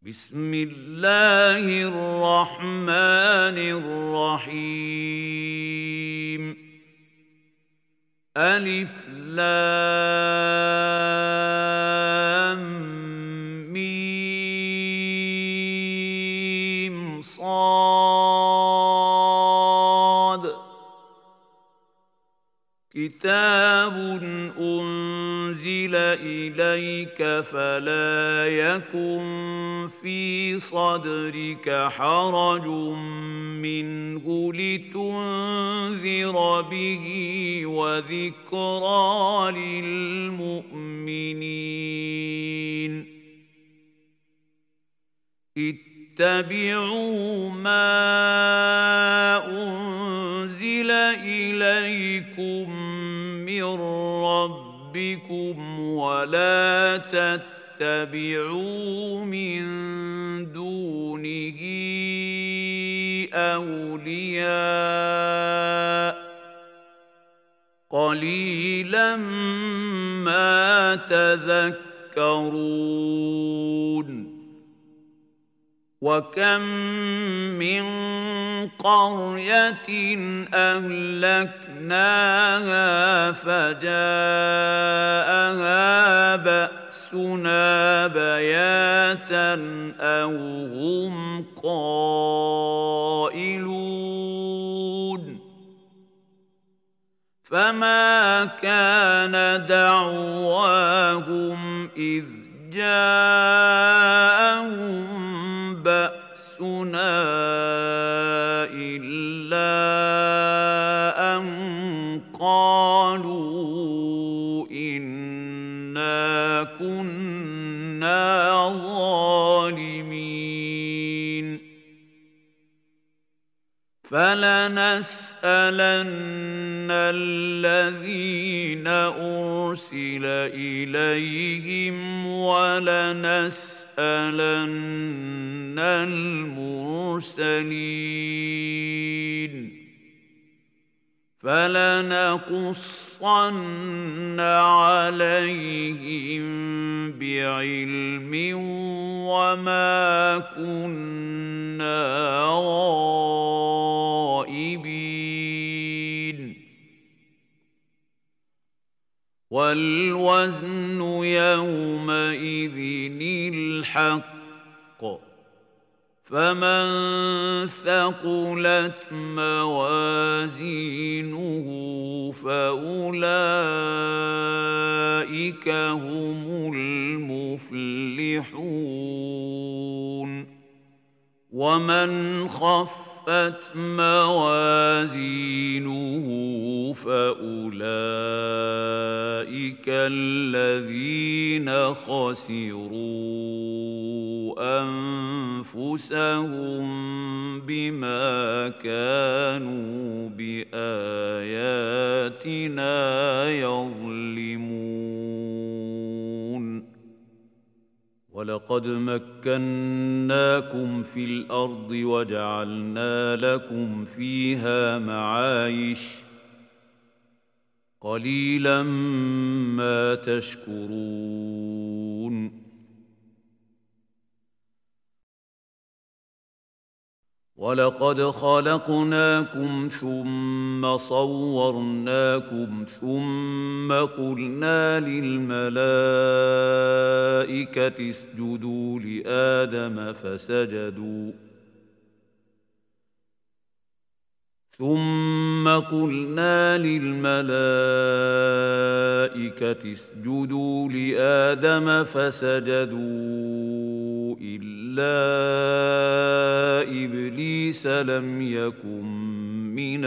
بسم الله الرحمن الرحيم ألف لام ميم صاد كتاب أنزل إليك فلا يكن في صدرك حرج منه لتنذر به وذكرى للمؤمنين اتبعوا ما أنزل إليكم من ربكم ولا تتبعوا من دونه أولياء قليلا ما تذكرون وكم من قرية أهلكناها فجاءها بأسنا بياتا أو هم قائلون فما كان دعواهم إذ جاءهم بأسنا إلا أن قالوا إنا كنا ظالمين فلنسألن الذين أرسل إليهم ولنسألن المرسلين فلنقصن عليهم بعلم وما كنا غائبين والوزن يومئذ الحق فمن ثقلت موازينه فأولئك هم المفلحون ومن خفت موازينه فأولئك الذين خسروا أنفسهم بما كانوا بآياتنا يظلمون ولقد مكناكم في الأرض وجعلنا لكم فيها معايش قليلا ما تشكرون ولقد خلقناكم ثم صورناكم ثم قلنا للملائكة اسجدوا لآدم فسجدوا إلا إبليس لم يكن من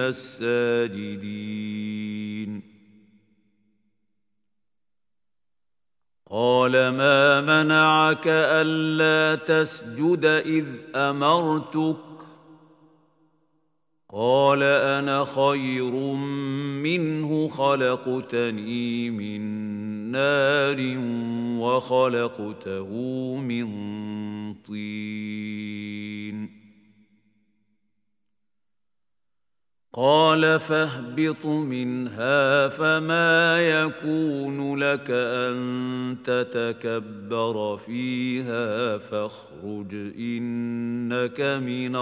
الساجدين قال ما منعك ألا تسجد إذ أمرتك قال أنا خير منه خلقتني من نار وخلقته من طين قال فاهبط منها فما يكون لك أن تتكبر فيها فاخرج إنك من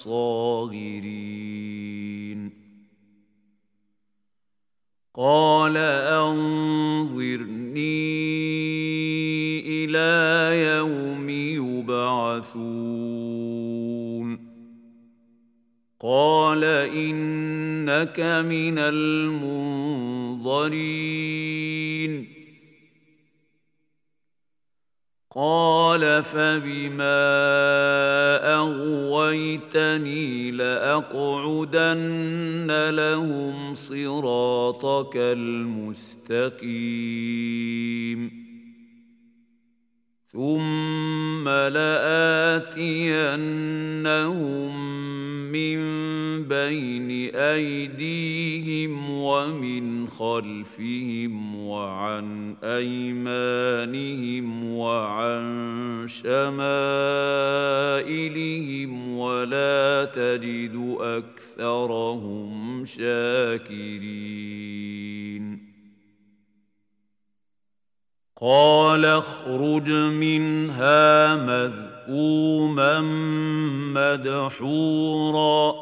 الصاغرين قال أنظرني إلى يوم يبعثون قال إنك من المنظرين قال فبما أغويتني لأقعدن لهم صراطك المستقيم ثم لآتينهم من بين أيديهم ومن خلفهم وعن أيمانهم وعن شمائلهم ولا تجد أكثرهم شاكرين قال اخرج منها مذءوما مدحورا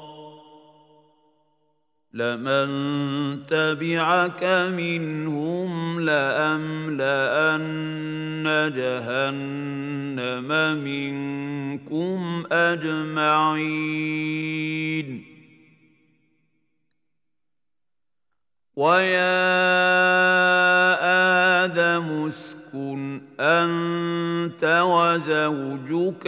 لمن تبعك منهم لأملأن جهنم منكم أجمعين ويا آدم اسكن أنت وزوجك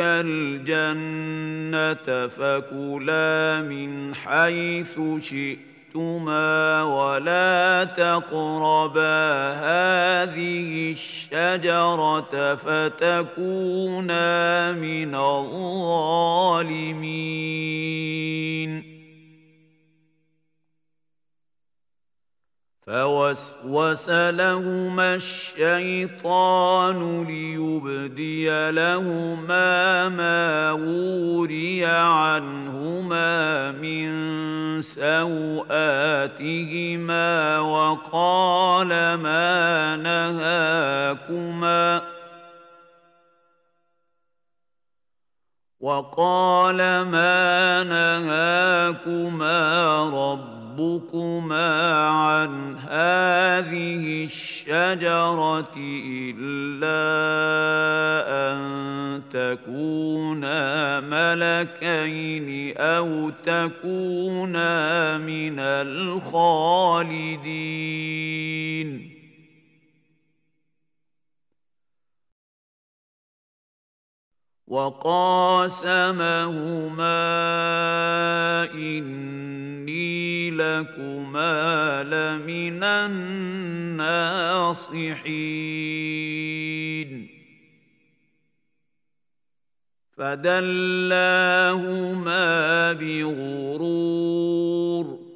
الجنة فكلا من حيث شئتما ولا تقربا هذه الشجرة فتكونا من الظالمين فوسوس لهما الشيطان ليبدي لهما ما وري عنهما من سوآتهما وقال ما نهاكما ربكما عن هذه الشجرة إلا أن تكونا ملكين أو تكونا من الخالدين وقاسمهما إني لكما لمن الناصحين فدلاهما بغرور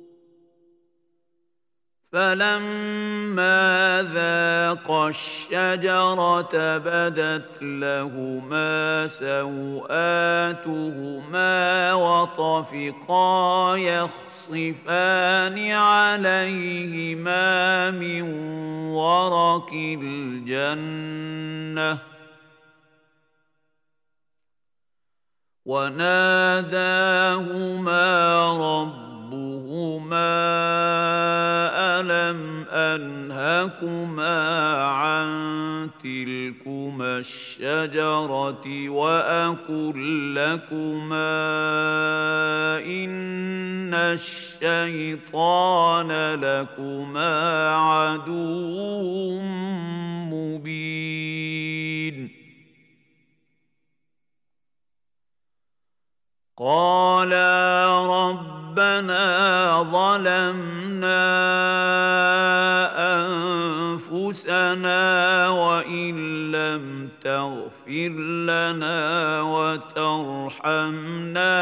فلما ذاقا الشجرة بدت لهما سوآتهما وطفقا يخصفان عليهما من ورق الجنة وناداهما ربهما ألم أنهكما عن تلكما الشجرة وأقل لكما إن الشيطان لكما عدو مبين قالا ربنا ظلمنا أنفسنا وإن لم تغفر لنا وترحمنا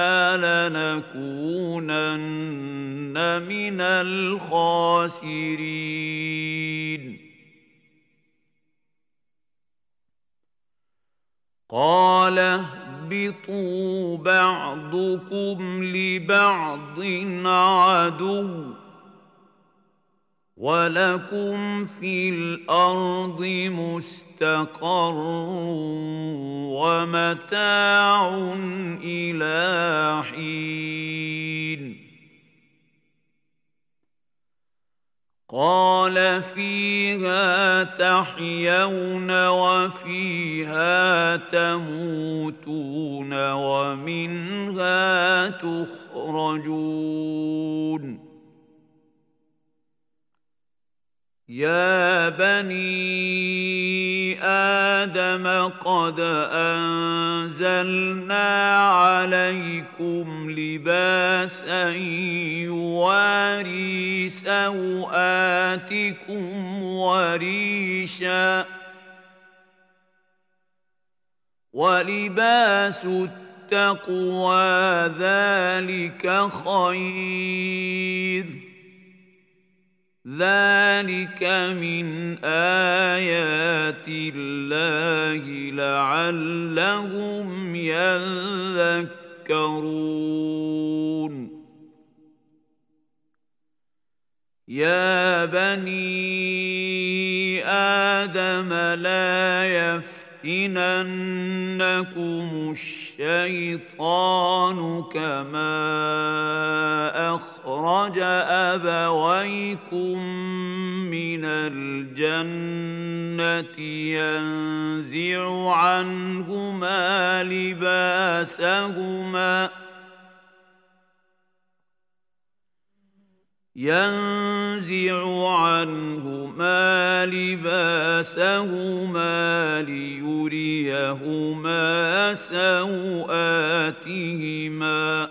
لنكونن من الخاسرين قال اهبطوا بعضكم لبعض عدو ولكم في الأرض مستقر ومتاع إلى حين قال فيها تحيون وفيها تموتون ومنها تخرجون يا بني آدم قد أنزلنا عليكم لباسا يواري سوآتكم وريشا ولباس التقوى ذلك خير ذلك من آيات الله لعلهم يذكرون يا بني آدم لا يفتننكم الشيطان كما أخرج أبويكم من الجنة ينزع عنهما لباسهما ليريهما سوآتهما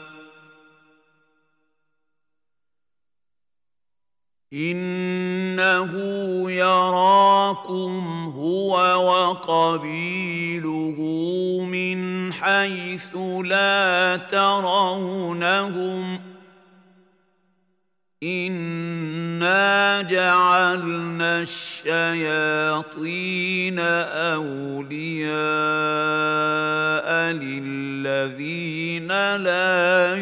إنه يراكم هو وقبيله من حيث لا ترونهم إنا جعلنا الشياطين أولياء للذين لا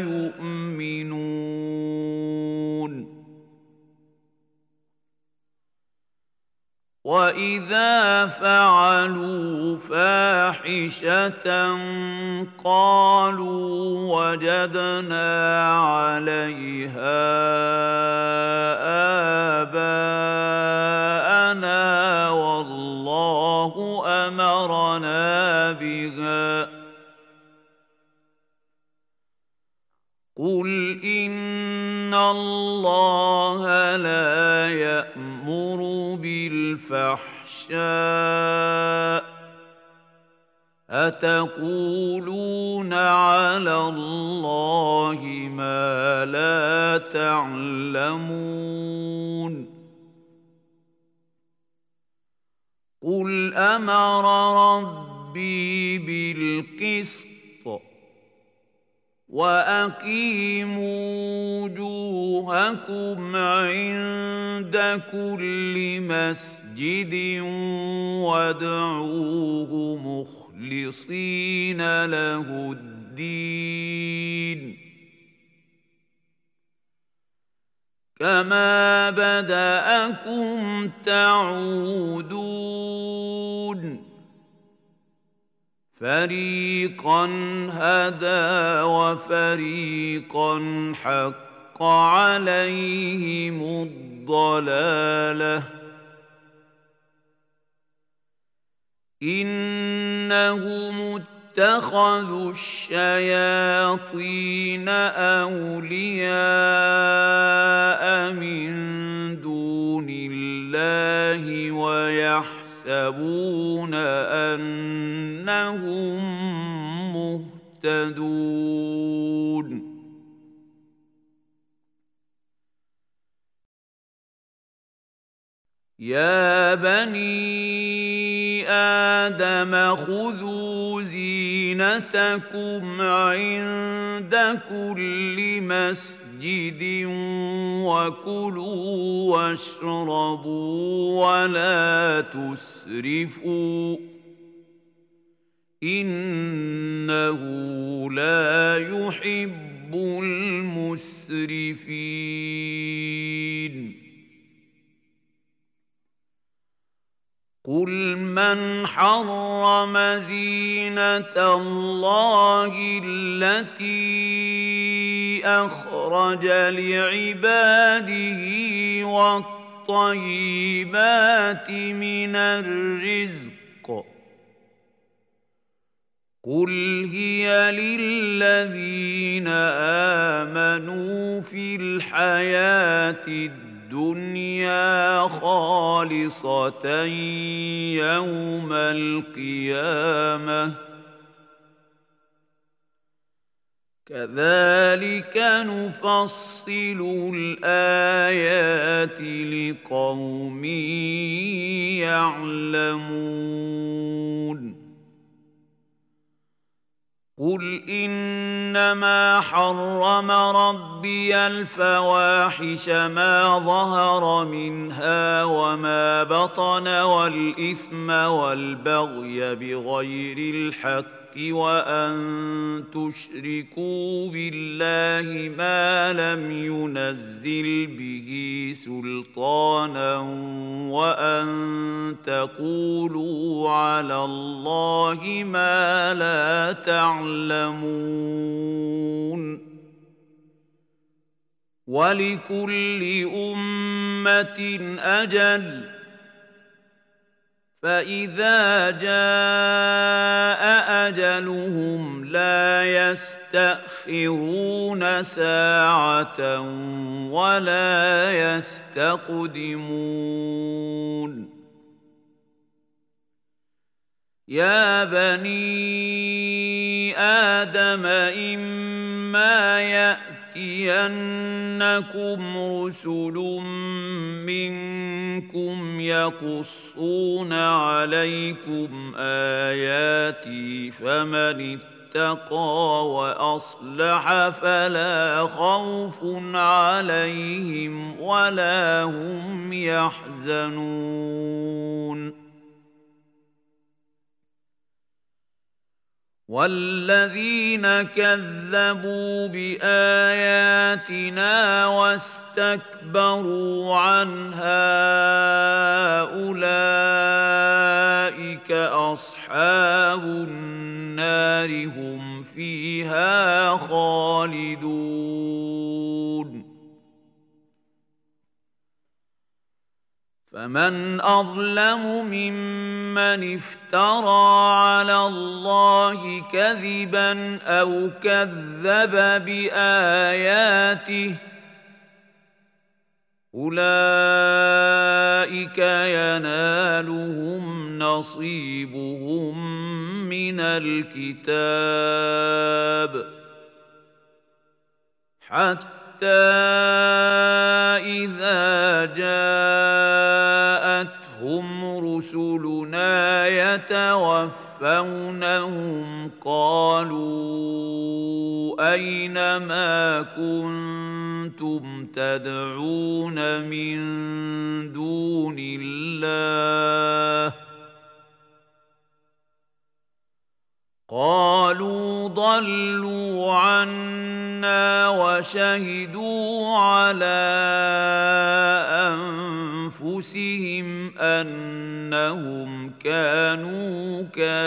يؤمنون وإذا فعلوا فاحشة قالوا وجدنا عليها آباءنا والله أمرنا بها قل إن الله لا يأمر بالفحشاء أتقولون على الله ما لا تعلمون قل أمر ربي بالقسط وأقيموا وجوهكم عند كل مسجد وادعوه مخلصين له الدين كما بدأكم تعودون فريقا هدى وفريقا حق عليهم الضلالة إنهم اتخذوا الشياطين أولياء من دون الله ويحسبون أنهم مهتدون يا بني آدم خذوا زينتكم عند كل مسجد وكلوا واشربوا ولا تسرفوا إنه لا يحب المسرفين. قل من حرم زينة الله التي أخرج لعباده والطيبات من الرزق قل هي للذين آمنوا في الحياة الدنيا خالصة يوم القيامة كذلك نفصل الآيات لقوم يعلمون. قل إنما حرم ربي الفواحش ما ظهر منها وما بطن والإثم والبغي بغير الحق وأن تشركوا بالله ما لم ينزل به سلطانا وأن تقولوا على الله ما لا تعلمون. ولكل أمة أجل فإذا جاء أجلهم لا يستأخرون ساعة ولا يستقدمون. يا بني آدم إما يأتينكم رسل منكم يقصون عليكم آياتي فمن اتقى وأصلح فلا خوف عليهم ولا هم يحزنون. والذين كذبوا بآياتنا واستكبروا عنها أولئك أصحاب النار هم فيها خالدون. فمن أظلم ممن افترى على الله كذبا أو كذب بآياته أولئك ينالهم نصيبهم من الكتاب حتى إذا جاءتهم رسلنا يتوفونهم قالوا أين ما كنتم تدعون من دون الله قالوا ضلوا عنا وشهدوا على أنفسهم أنهم كانوا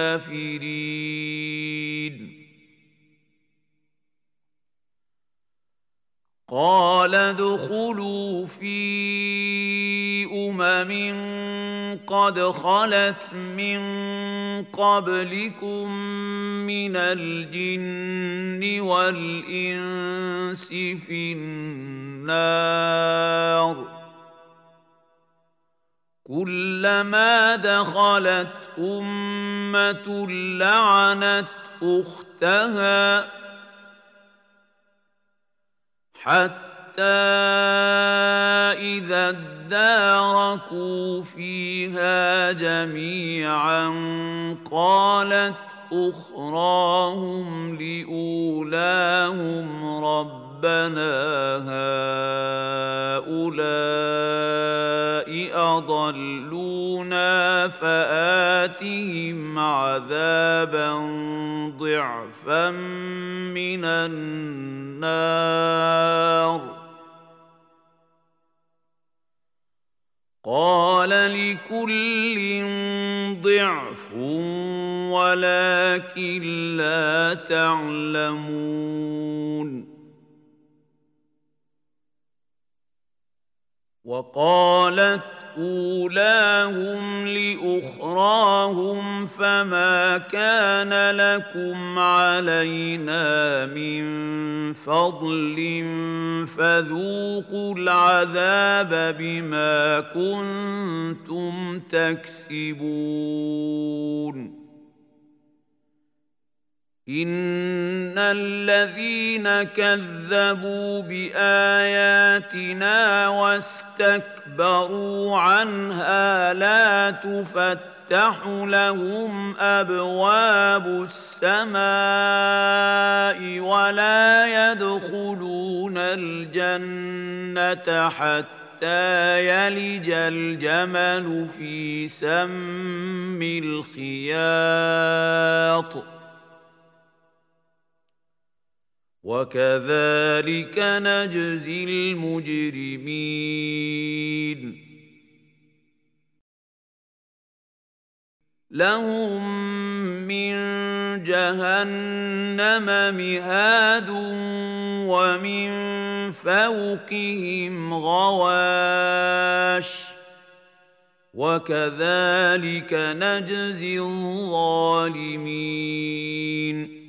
كافرين. قال ادخلوا في قد خلت من قبلكم من الجن والإنس في النار كلما دخلت أمة لعنت أختها حتى إذا اداركوا فيها جميعا قالت أخراهم لأولاهم ربنا هؤلاء أضلونا فآتهم عذابا زلفا من النار قال لكل ضعف ولكن لا تعلمون وقالت أولاهم لأخراهم فما كان لكم علينا من فضل فذوقوا العذاب بما كنتم تكسبون إن الذين كذبوا بآياتنا واستكبروا عنها لا تفتح لهم أبواب السماء ولا يدخلون الجنة حتى يلج الجمل في سم الخياط وكذلك نجزي المجرمين لهم من جهنم مهاد ومن فوقهم غواش وكذلك نجزي الظالمين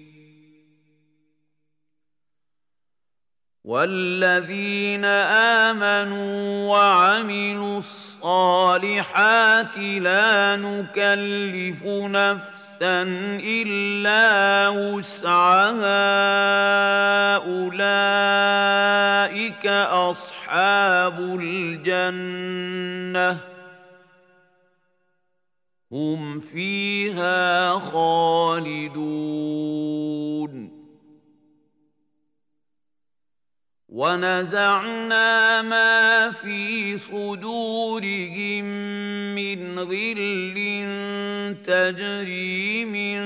والذين آمنوا وعملوا الصالحات لا نكلف نفسا إلا وسعها أولئك أصحاب الجنة هم فيها خالدون ونزعنا ما في صدورهم من غل تجري من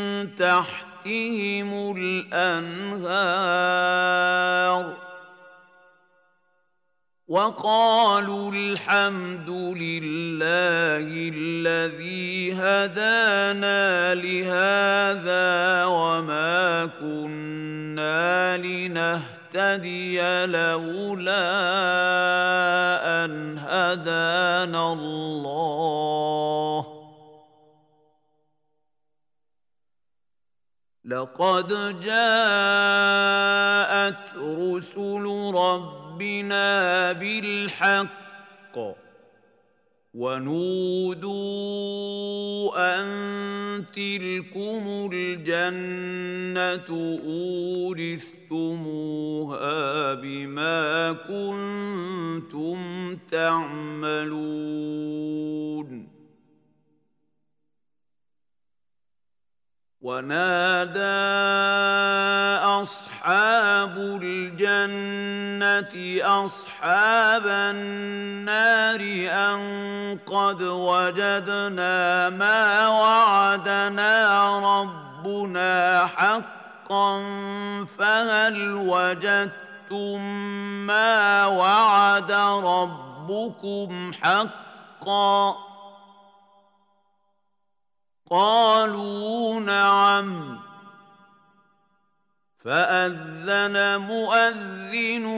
تحتهم الأنهار وقالوا الحمد لله الذي هدانا لهذا وما كنا لنهتدي لولا أن هدانا الله لقد جاءت رسل ربنا بالحق ونودوا أن تلكم الجنة أورثتموها بما كنتم تعملون ونادى أصحاب الجنة أصحاب النار أن قد وجدنا ما وعدنا ربنا حقا فهل وجدتم ما وعد ربكم حقا قالوا نعم فأذن مؤذن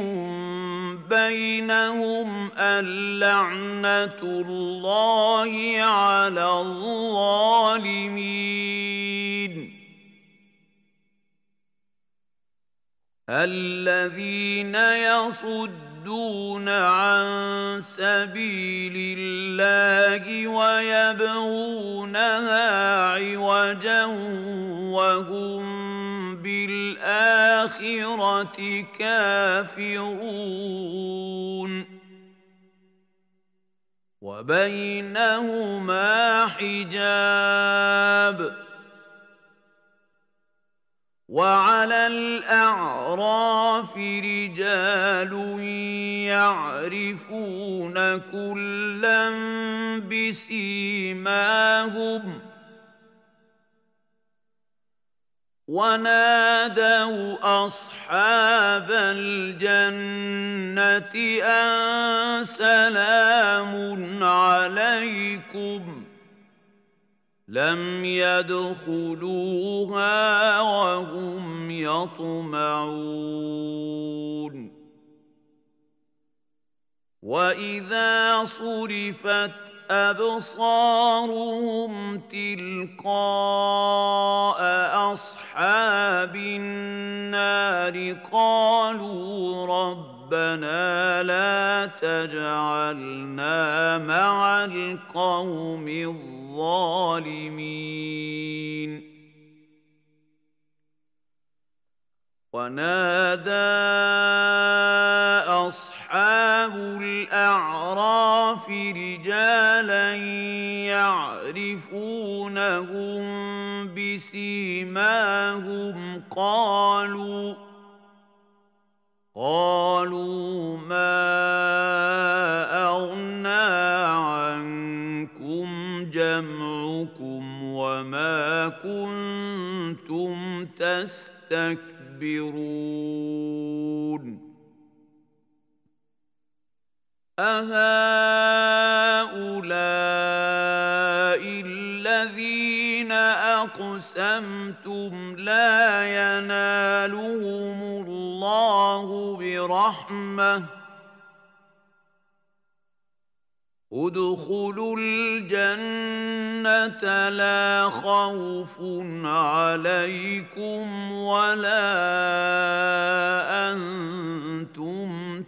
بينهم اللعنة الله على الظالمين الذين يصدون عن سبيل الله ويبغونها عوجا وهم بالآخرة كافرون وبينهما حجاب وعلى الأعراف رجال يعرفون كلا بسيماهم ونادوا أصحاب الجنة أن سلام عليكم لم يدخلوها وهم يطمعون وإذا صرفت أبصارهم تلقاء أصحاب النار قالوا ربنا لا تجعلنا مع القوم الظالمين ونادى أصحاب الأعراف رجالا يعرفونهم بسيماهم قالوا ما أغنى عنكم جمعكم وما كنتم تستكبرون أهؤلاء الذين أقسمتم لا ينالهم الله برحمة ادخلوا الجنة لا خوف عليكم ولا أنتم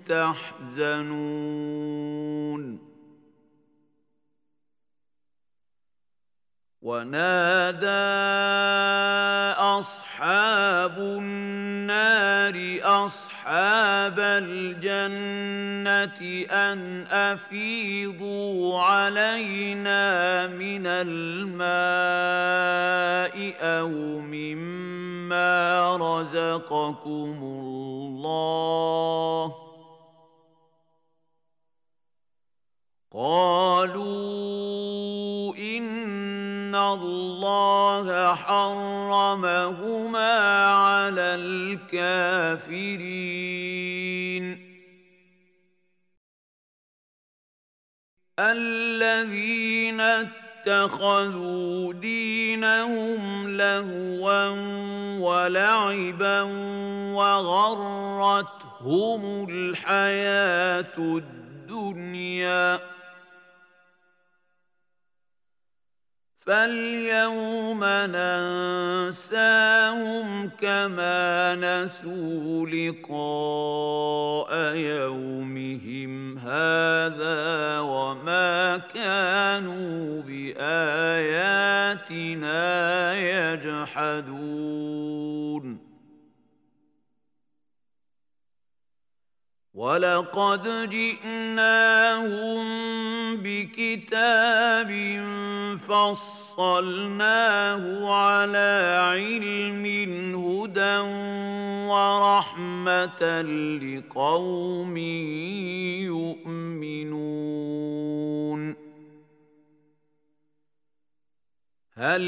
تحزنون ونادى أصحاب النار أصحاب الجنة أن أفيضوا علينا من الماء أو مما رزقكم الله قالوا إن الله حرمهما على الكافرين الذين اتخذوا دينهم لهوا ولعبا وغرتهم الحياة الدنيا فاليوم ننساهم كما نسوا لقاء يومهم هذا وما كانوا بآياتنا يجحدون ولقد جئناهم بكتاب فصلناه على علم هدى ورحمة لقوم يؤمنون هل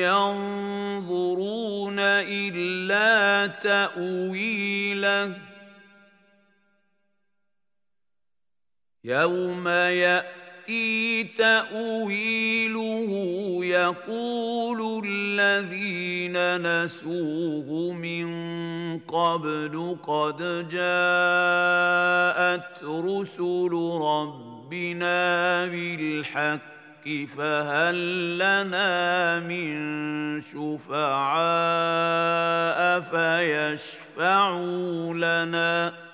ينظرون إلا تأويله يوم يأتي تأويله يقول الذين نسوه من قبل قد جاءت رسل ربنا بالحق فهل لنا من شفعاء فيشفعوا لنا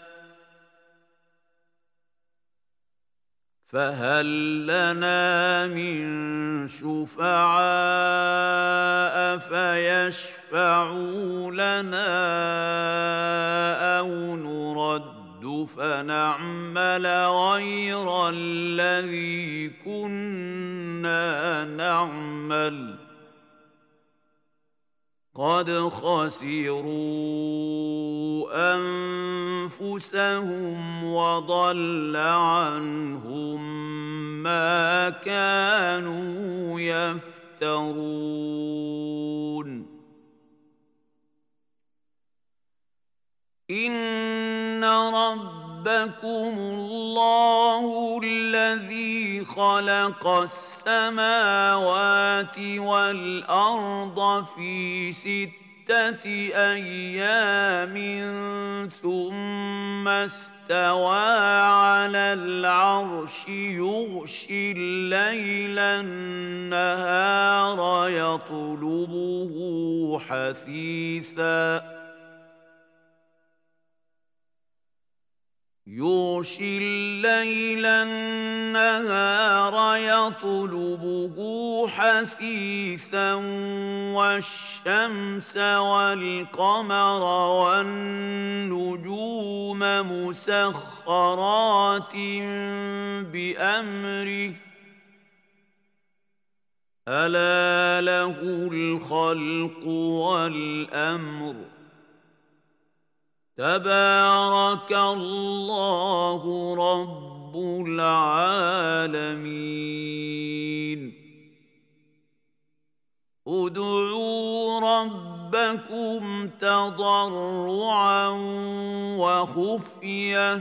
أو نرد فنعمل غير الذي كنا نعمل قد خسروا أنفسهم وضل عنهم ما كانوا يفترون إن ربكم الله الذي خلق السماوات والأرض في 6 أيام ثم استوى على العرش يغشي الليل النهار يطلبه حثيثاً يغشي الليل النهار يطلبه حثيثا والشمس والقمر والنجوم مسخرات بأمره ألا له الخلق والأمر تبارك الله رب العالمين ادعوا ربكم تضرعا وخفية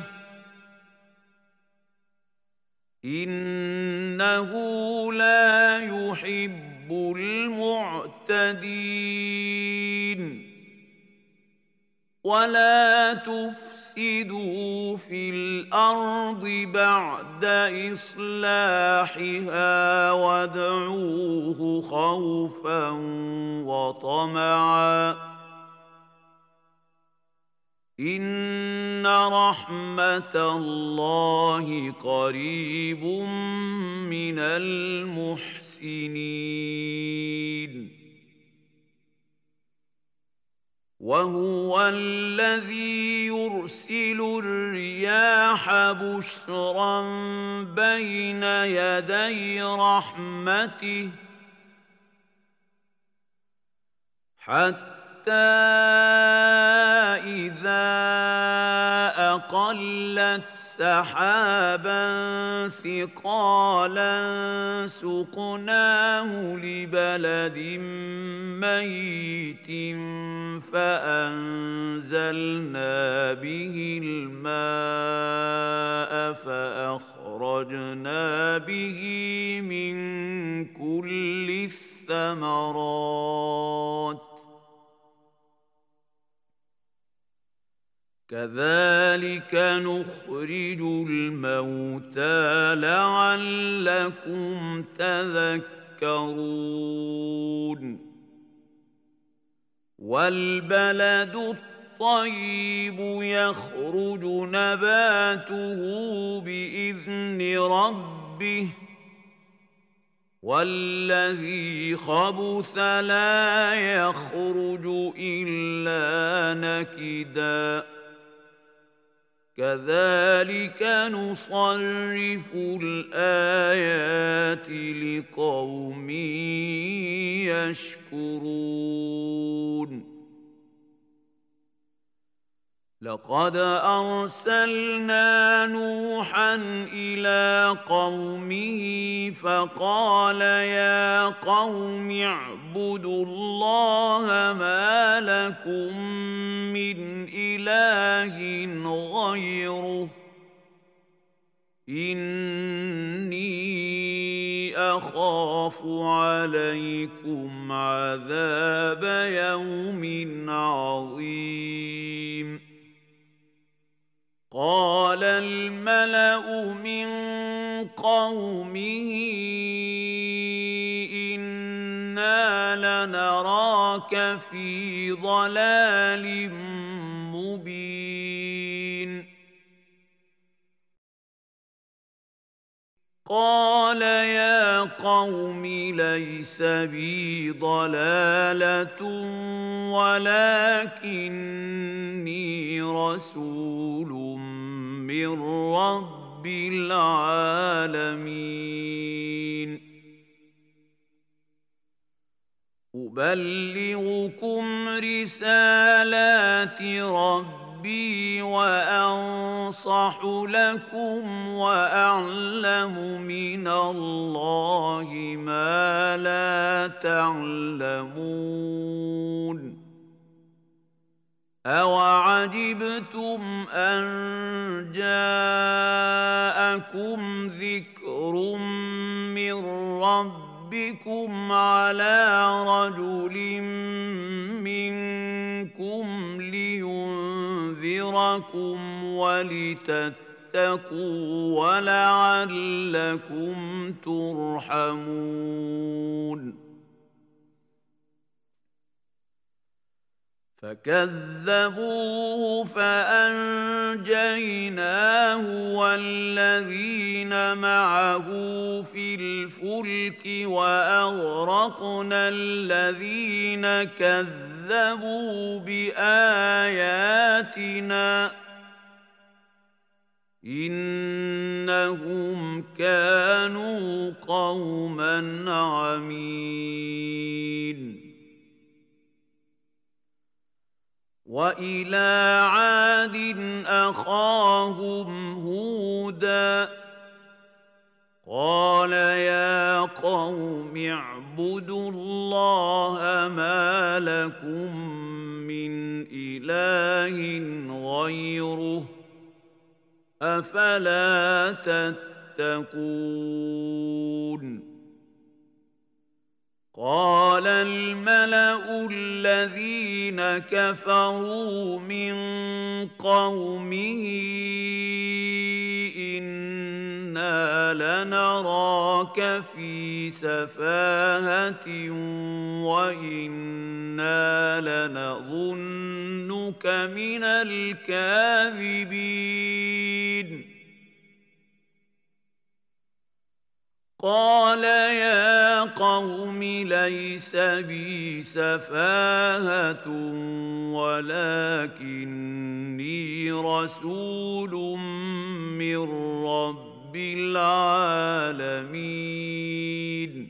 إنه لا يحب المعتدين ولا تفسدوا في الأرض بعد إصلاحها وادعوه خوفا وطمعا إن رحمة الله قريب من المحسنين وهو الذي يرسل الرياح بشرا بين يدي رحمته حتى إذا أقلت سحابا ثقالا سقناه لبلد ميت فأنزلنا به الماء فأخرجنا به من كل الثمرات كذلك نخرج الموتى لعلكم تذكرون والبلد الطيب يخرج نباته بإذن ربه والذي خبث لا يخرج إلا نكدا كذلك نصرف الآيات لقوم يشكرون لقد أرسلنا نوحا إلى قومه فقال يا قوم اعبدوا الله ما لكم من إله غيره إني أخاف عليكم عذاب يوم عظيم قال الملأ من قومه إنا لنراك في ضلال مبين قال يا قوم ليس بي ضلالة ولكني رسول من رب العالمين أبلغكم رسالات ربي وأنصح لكم وأعلم من الله ما لا تعلمون أَوَعَجِبْتُمْ أَن جَاءَكُمْ ذِكْرٌ مِّن رَّبِّكُمْ عَلَىٰ رَجُلٍ مِّنكُمْ لِيُنذِرَكُمْ وَلِتَتَّقُوا وَلَعَلَّكُمْ تُرْحَمُونَ فكذبوه فأنجيناه والذين معه في الفلك وأغرقنا الذين كذبوا بآياتنا إنهم كانوا قوما عمين وإلى عاد أخاهم هودا قال يا قوم اعبدوا الله ما لكم من إله غيره أفلا تتقون قال الملأ الذين كفروا من قومه إنا لنراك في سفاهة وإنا لنظنك من الكاذبين قال يا قوم ليس بي سفاهة ولكني رسول من رب العالمين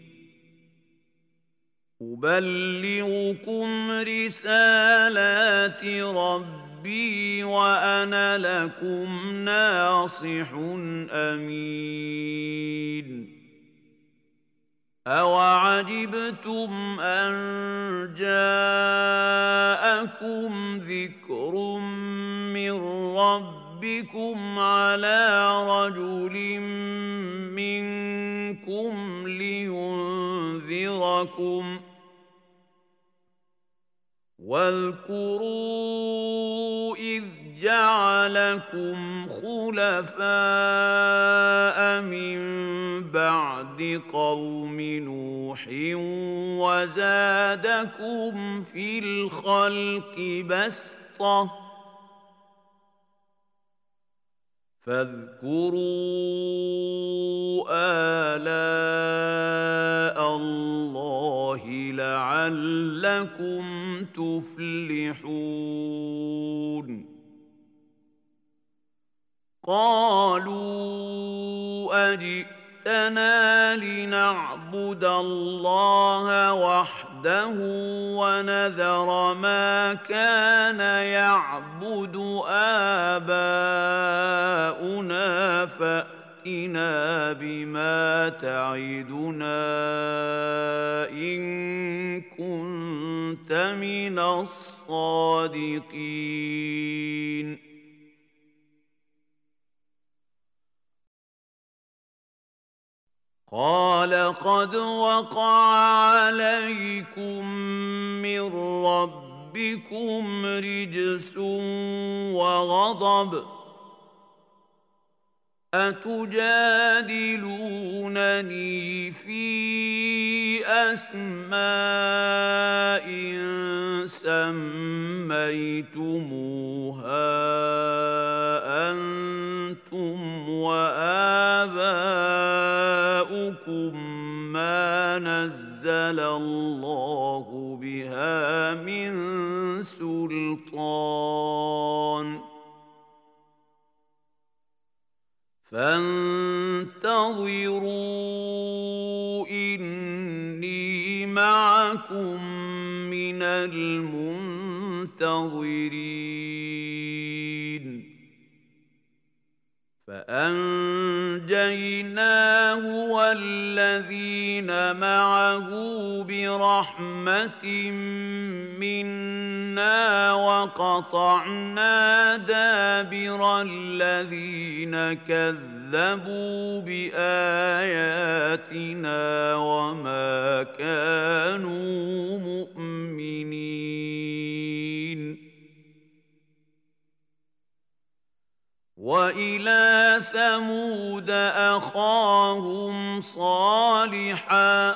أبلغكم رسالات ربي وأنا لكم ناصح أمين أَوَعَجِبْتُمْ أَن جَاءَكُمْ ذِكْرٌ مِّن رَّبِّكُمْ عَلَىٰ رَجُلٍ مِّنكُمْ لِيُنذِرَكُمْ ۖ واذكروا إذ جعلكم خلفاء من بعد قوم نوح وزادكم في الخلق بسطة فاذكروا آلاء الله لعلكم تفلحون قالوا أجئتنا لنعبد الله وحده ونذر ما كان يعبد آباؤنا فأتنا بما تعدنا إن كنت من الصادقين قال قد وقع عليكم من ربكم رجس وغضب أتجادلونني في أسماء سميتموها أنتم وآباؤكم ما نزل الله بها من سلطان فانتظروا إني معكم من المنتظرين فأنجيناه والذين معه برحمة منا وقطعنا دابر الذين كذبوا بآياتنا وما كانوا مؤمنين. وإلى ثمود أخاهم صالحا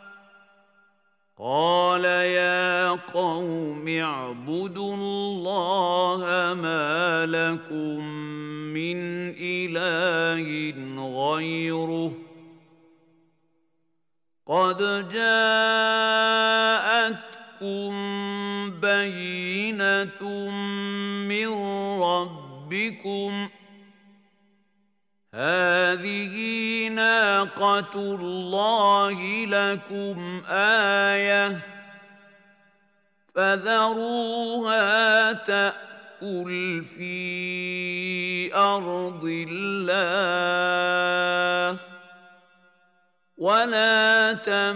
قال يا قوم اعبدوا الله ما لكم من إله غيره قد جاءتكم بينة من ربكم هذه ناقة الله لكم آية فذروها تأكل في أرض الله ولا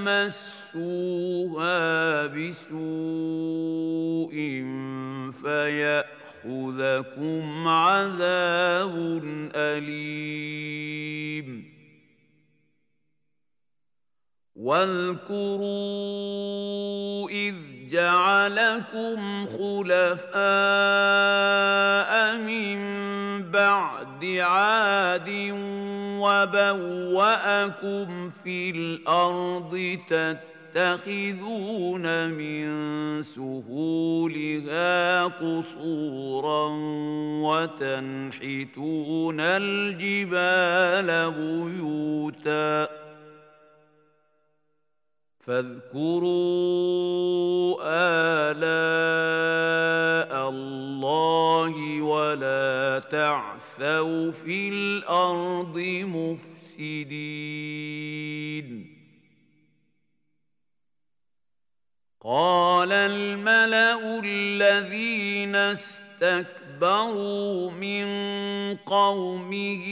تمسوها بسوء فيأخذكم عذاب أليم. واذكروا إذ جعلكم خلفاء من بعد عاد وبوأكم في الأرض تتخذون من سهولها قصورا وتنحتون الجبال بيوتا فاذكروا آلاء الله ولا تعثوا في الأرض مفسدين. قال الملأ الذين استكبروا من قومه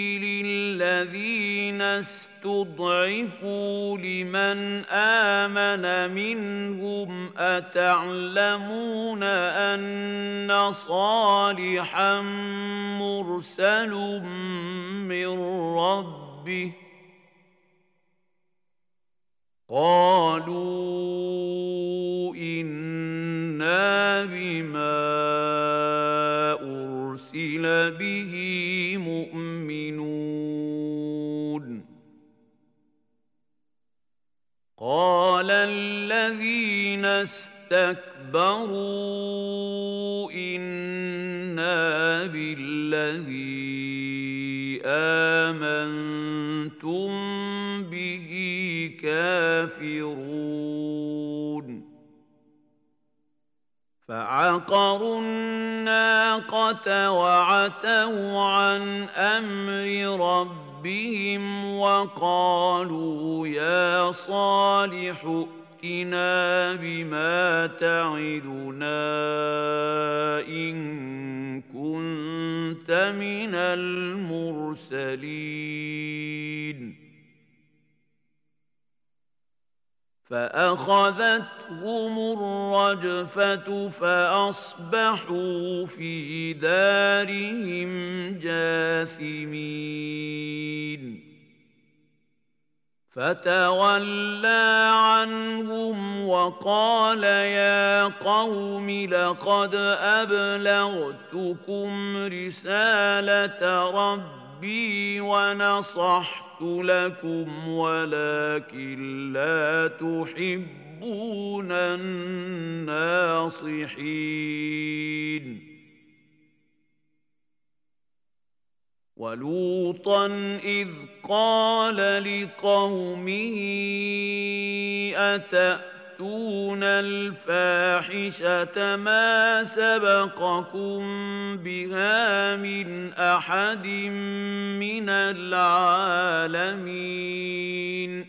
للذين استضعفوا لمن آمن منهم أتعلمون أن صالحا مرسل من ربه قالوا إنا بما أرسل به مؤمنون. قال الذين استكبروا إنا بالذي آمنتم به كافرون. فعقروا الناقة وعتوا عن أمر ربهم وقالوا يا صالح ائتنا بما تعدنا إن كنت من المرسلين. فأخذتهم الرجفة فأصبحوا في دارهم جاثمين. فتولى عنهم وقال يا قوم لقد أبلغتكم رسالة ربي ونصحت لكم ولكن لا تحبون الناصحين. ولوطا إذ قال لقومه أتأتون الفاحشة ما سبقكم بها من أحد من العالمين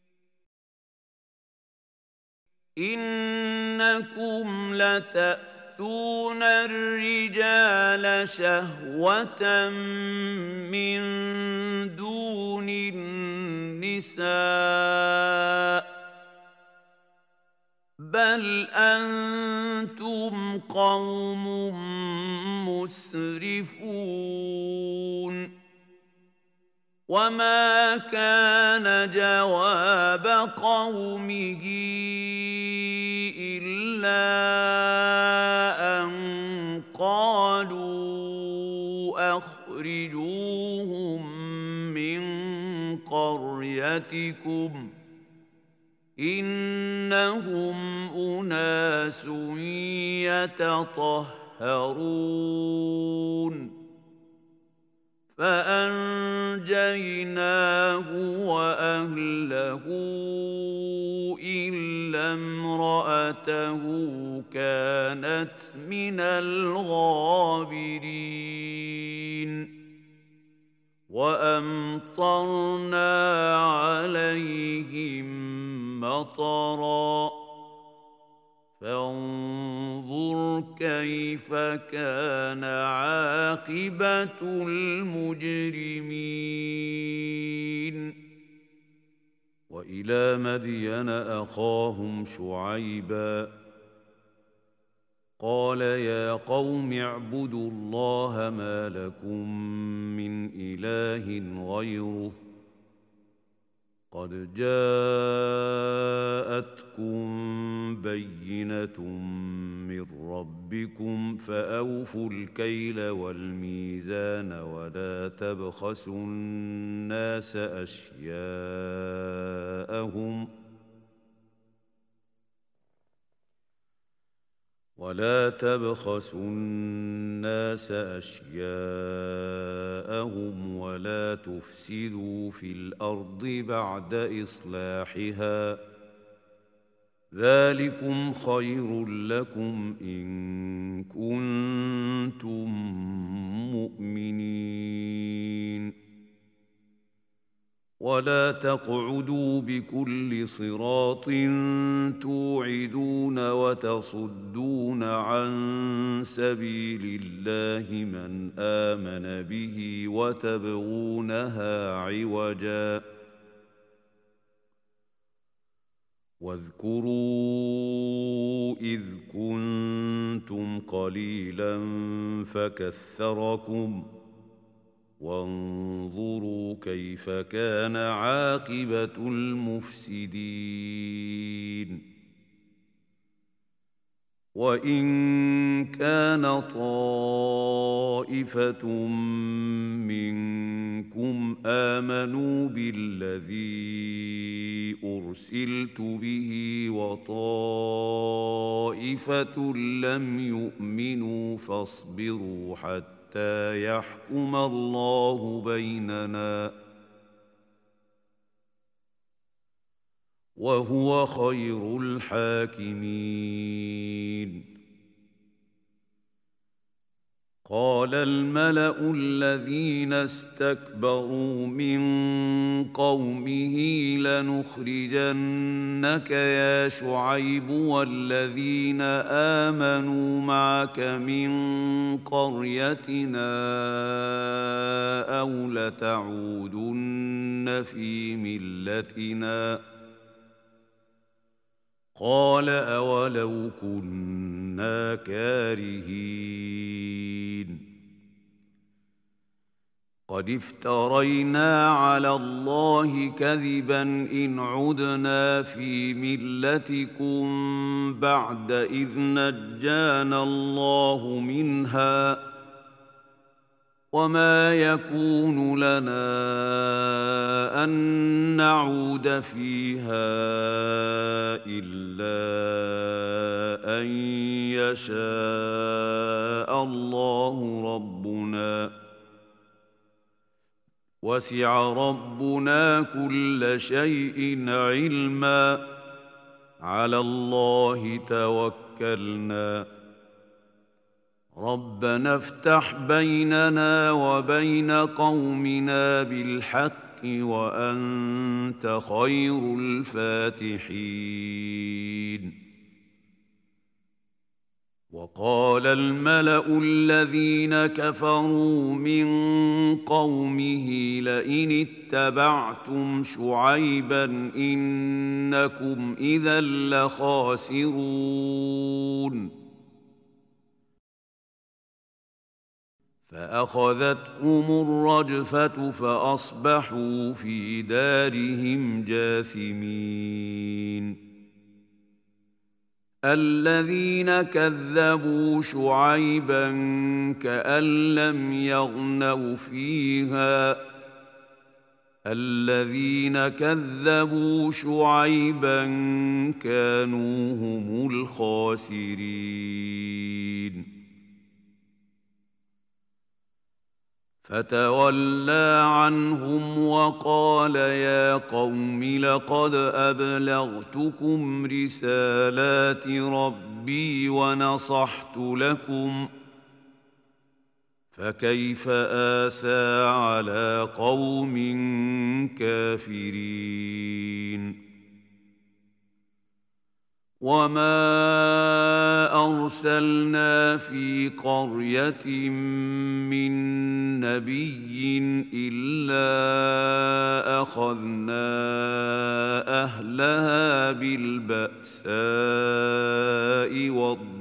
إنكم لتأتون تأتون الرجال شهوة من دون النساء بل أنتم قوم مسرفون وما كان جواب قومه إلا أن قالوا أخرجوهم من قريتكم إنهم أناس يتطهرون فأنجيناه وأهله إلا امرأته كانت من الغابرين وأمطرنا عليهم مطرا فانظر كيف كان عاقبة المجرمين وإلى مدين أخاهم شعيبا قال يا قوم اعبدوا الله ما لكم من إله غيره قد جاءتكم بينة من ربكم فأوفوا الكيل والميزان ولا تبخسوا الناس أشياءهم ولا تفسدوا في الأرض بعد إصلاحها ذلكم خير لكم إن كنتم مؤمنين ولا تقعدوا بكل صراط توعدون وتصدون عن سبيل الله من آمن به وتبغونها عوجا واذكروا إذ كنتم قليلا فكثركم وانظروا كيف كان عاقبة المفسدين وإن كان طائفة منكم آمنوا بالذي أرسلت به وطائفة لم يؤمنوا فاصبروا حتى يحكم الله بيننا وهو خير الحاكمين قال الملأ الذين استكبروا من قومه لنخرجنك يا شعيب والذين آمنوا معك من قريتنا أو لتعودن في ملتنا قال أولو كنا كارهين قد افترينا على الله كذبا إن عدنا في ملتكم بعد إذ نجانا الله منها وما يكون لنا أن نعود فيها إلا أن يشاء الله ربنا وسع ربنا كل شيء علما على الله توكلنا ربنا افتح بيننا وبين قومنا بالحق وأنت خير الفاتحين وقال الملأ الذين كفروا من قومه لئن اتبعتم شعيبا إنكم إذا لخاسرون فأخذتهم الرجفة فأصبحوا في دارهم جاثمين الذين كذبوا شعيبا كأن لم يغنوا فيها الذين كذبوا شعيبا كانوا هم الخاسرين فتولى عنهم وقال يا قوم لقد أبلغتكم رسالات ربي ونصحت لكم فكيف آسى على قوم كافرين وما أرسلنا في قرية من نبي إلا أخذنا أهلها بالبأساء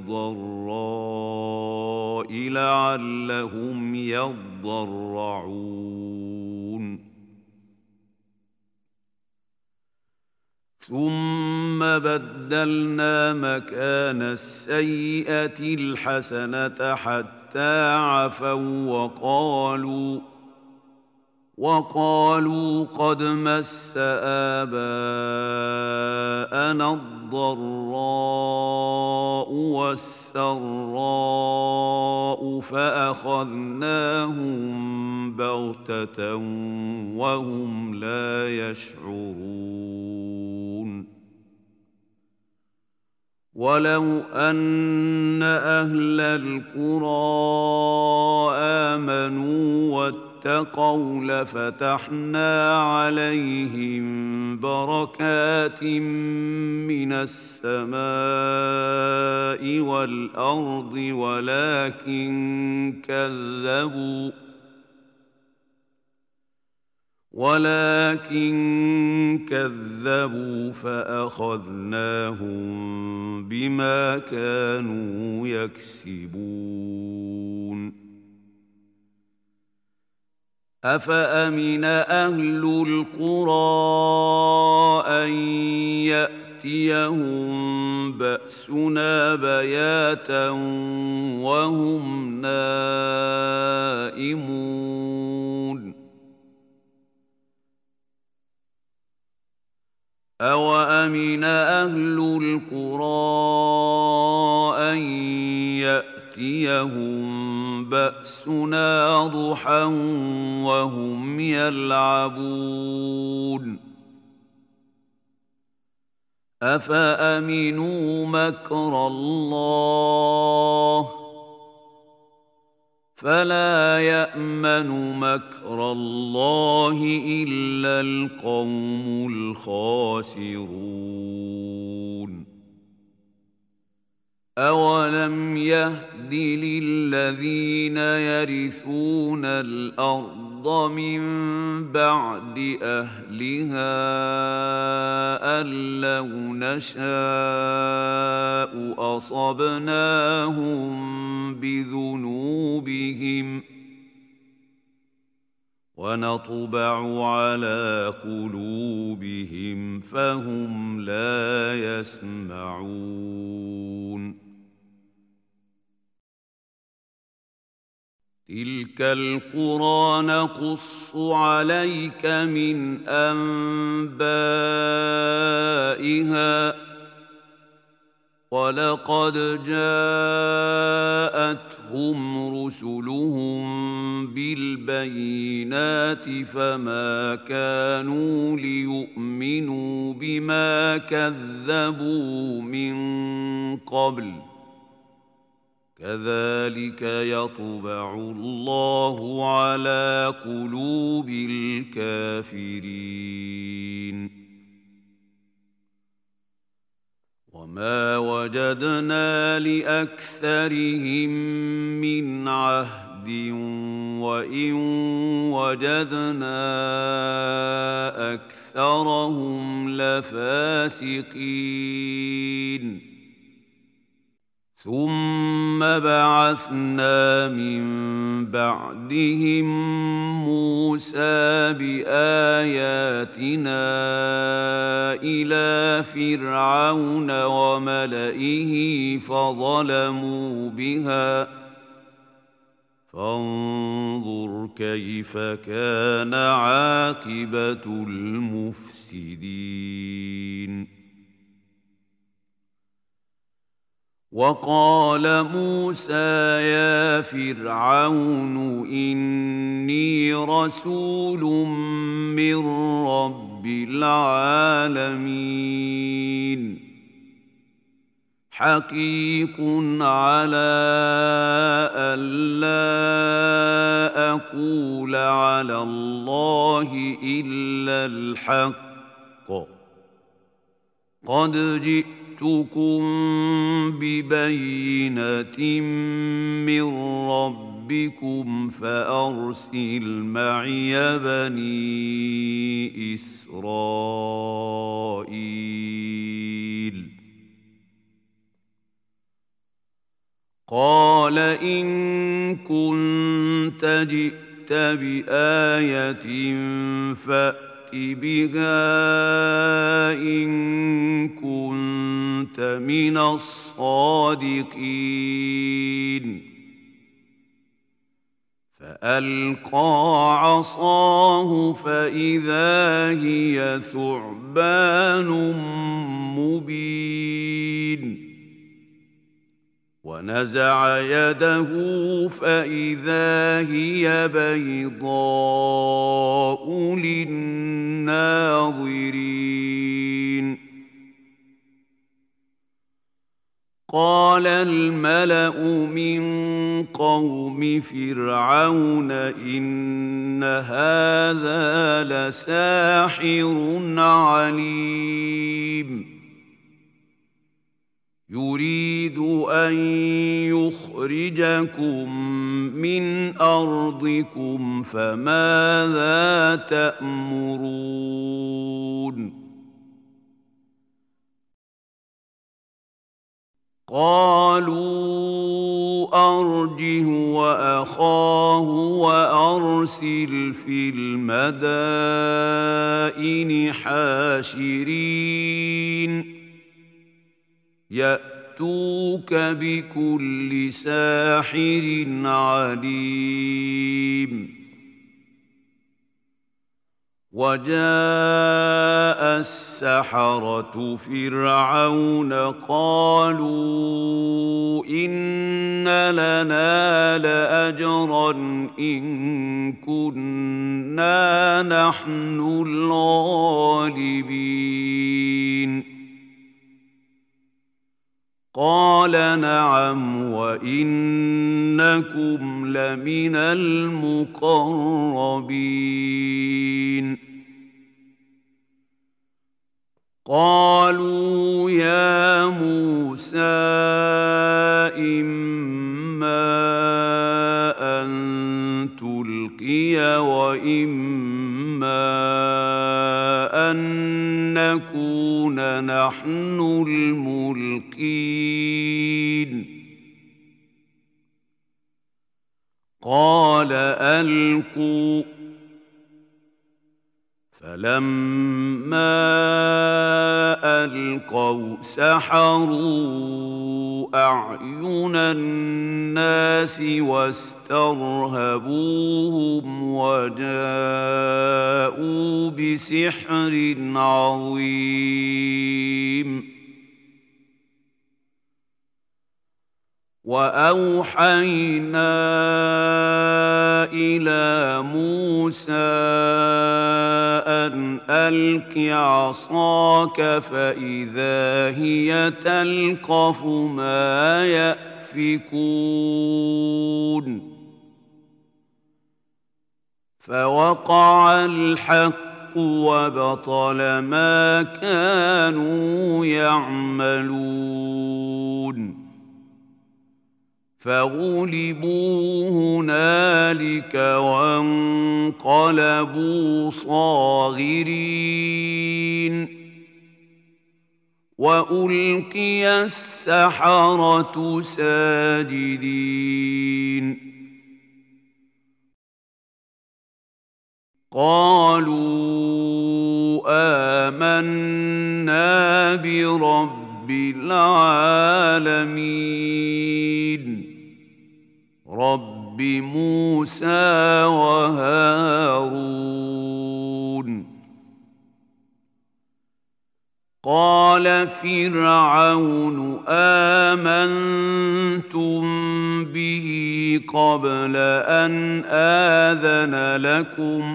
والضراء لعلهم يضرعون ثم بدلنا مكان السيئة الحسنة حتى عفوا وقالوا قد مس آباءنا الضراء والسراء فأخذناهم بغتة وهم لا يشعرون ولو أن أهل القرى آمنوا واتقوا لفتحنا عليهم بركات من السماء والأرض ولكن كذبوا فأخذناهم بما كانوا يكسبون أفأمن أهل القرى أن يأتيهم بأسنا بياتا وهم نائمون أوأمن أهل القرى أن يأتيهم بأسنا ضحى وهم يلعبون أفأمنوا مكر الله فلا يأمن مكر الله إلا القوم الخاسرون أولم يهد للذين يرثون الأرض من بعد أهلها أن لو نشاء أصبناهم بذنوبهم ونطبع على قلوبهم فهم لا يسمعون تلك القرى نقص عليك من أنبائها ولقد جاءتهم رسلهم بالبينات فما كانوا ليؤمنوا بما كذبوا من قبل كذلك يطبع الله على قلوب الكافرين وما وجدنا لأكثرهم من عهد وإن وجدنا أكثرهم لفاسقين ثم بعثنا من بعدهم موسى بآياتنا إلى فرعون وملئه فظلموا بها فانظر كيف كان عاقبة المفسدين وقال موسى يا فرعون إني رسول من رب العالمين حقيق على ألا أقول على الله إلا الحق قد جئتكم ببينة من ربكم فأرسل معي بني إسرائيل قال إن كنت جئت بآية فأت بها إن كنت من الصادقين فألقى عصاه فإذا هي ثعبان مبين ونزع يده فإذا هي بيضاء للناظرين قال الملأ من قوم فرعون إن هذا لساحر عليم يريد أن يخرجكم من أرضكم فماذا تأمرون قالوا أرجه وأخاه وأرسل في المدائن حاشرين يأتوك بكل ساحر عليم وجاء السحرة فرعون قالوا إن لنا لأجرا إن كنا نحن الغالبين قال نعم وإنكم لمن المقربين قالوا يا موسى إما أن تلقي وإما أن نكون نحن الملقين قال ألقوا فلما ألقوا سحروا أعين الناس واسترهبوهم وجاءوا بسحر عظيم وأوحينا إلى موسى أن ألق عصاك فإذا هي تلقف ما يأفكون فوقع الحق وبطل ما كانوا يعملون فغلبوا هنالك وانقلبوا صاغرين وألقي السحرة ساجدين قالوا آمنا برب العالمين رب موسى وهارون قال فرعون آمنتم به قبل أن آذن لكم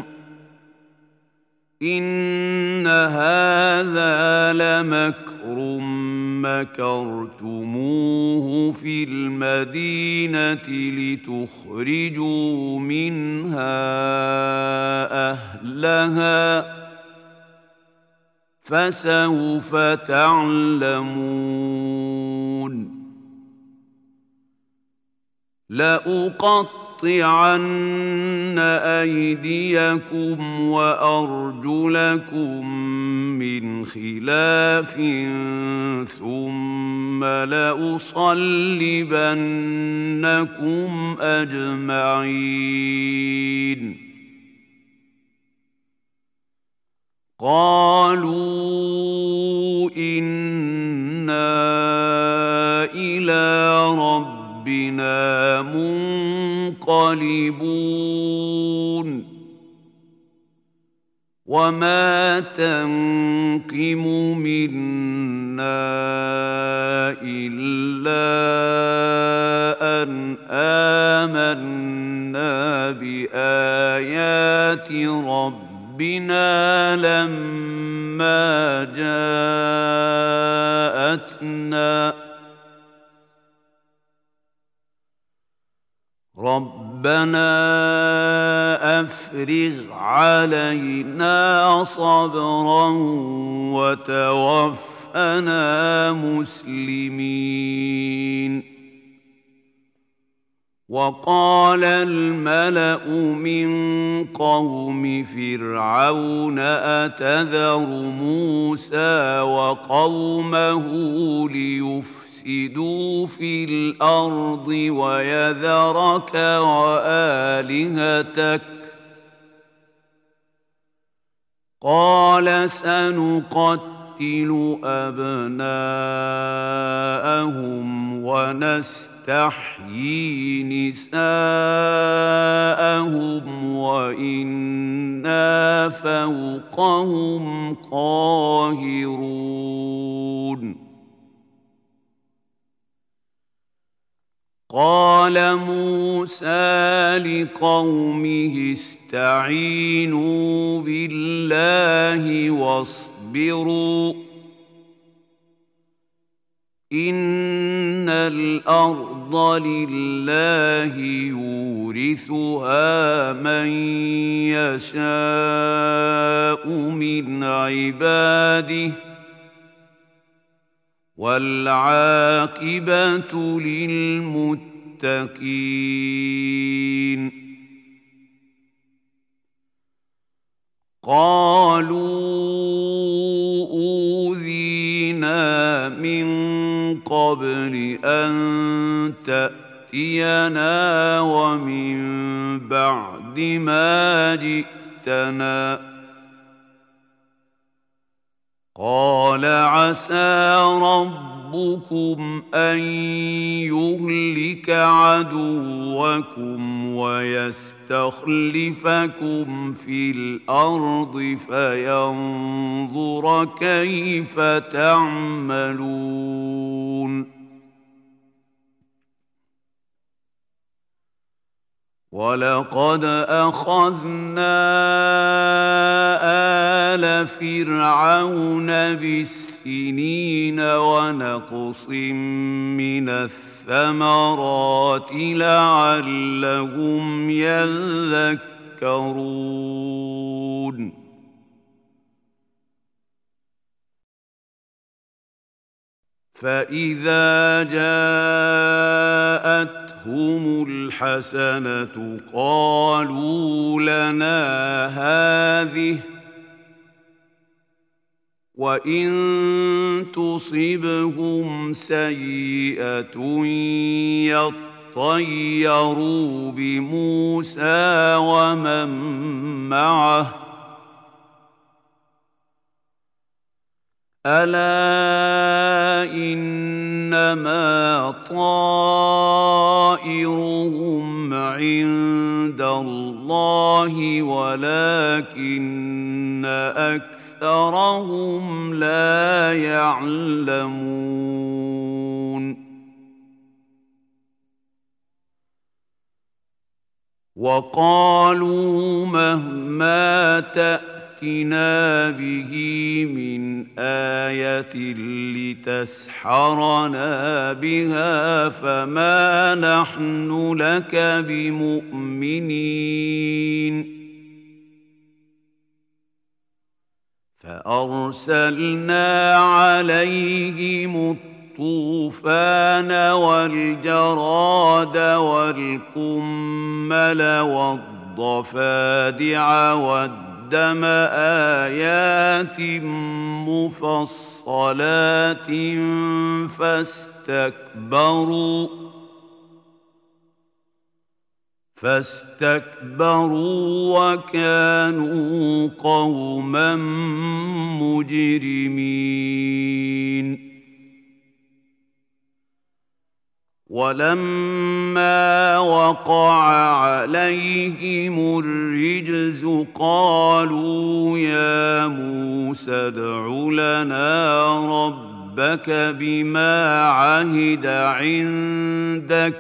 إن هذا لمكر مكرتموه في المدينة لتخرجوا منها أهلها فسوف تعلمون لأقطعن أيديكم وأرجلكم من خلاف ثم لأصلبنكم أجمعين قالوا إنا إلى ربنا منقلبون وما تنقم منا إلا أن آمنا بآيات ربنا لما جاءتنا ربنا أفرغ علينا صبرا وتوفنا مسلمين وقال الملأ من قوم فرعون أتذر موسى وقومه ليفسدوا في الأرض ويذرك وآلهتك قال سنقتل أبناءهم ونستحيي نساءهم وإنا فوقهم قاهرون قال موسى لقومه استعينوا بالله واصبروا إن الأرض لله يورثها من يشاء من عباده والعاقبة للمتقين قالوا أوذينا من قبل أن تأتينا ومن بعد ما جئتنا قال عسى ربكم أن يهلك عدوكم ويستخلفكم في الأرض فينظر كيف تعملون ولقد أخذنا آل فرعون بالسنين ونقص من الثمرات لعلهم يذكرون فإذا جاءتهم الحسنة قالوا لنا هذه، وإن تصبهم سيئة يطيروا بموسى ومن معه، ألا إنما طائرهم عند الله ولكن أكثرهم لا يعلمون. وقالوا مهما تأتنا به من آية لتسحرنا بها فما نحن لك بمؤمنين. فأرسلنا عليهم الطوفان والجراد والقمل والضفادع والدم آيات مفصلات فاستكبروا وكانوا قوما مجرمين. ولما وقع عليهم الرجز قالوا يا موسى ادع لنا ربك بما عهد عندك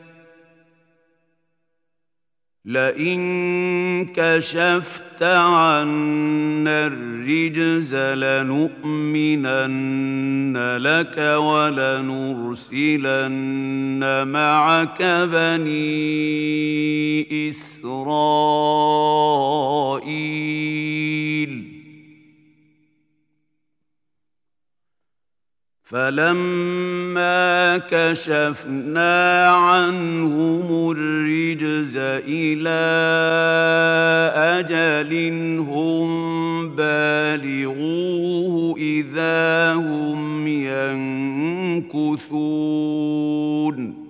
لئن كشفت عنا الرجز لنؤمنن لك ولنرسلن معك بني إسرائيل. فلما كشفنا عنهم الرجز إلى أجل هم بالغوه إذا هم ينكثون.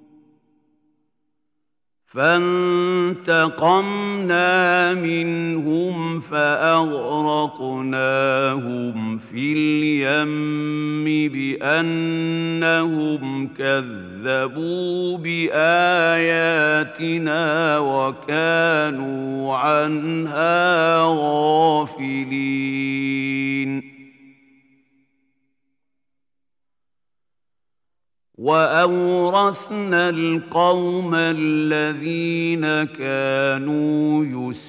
فانتقمنا منهم فأغرقناهم في اليم بأنهم كذبوا بآياتنا وكانوا عنها غافلين. وأورثنا القوم الذين كانوا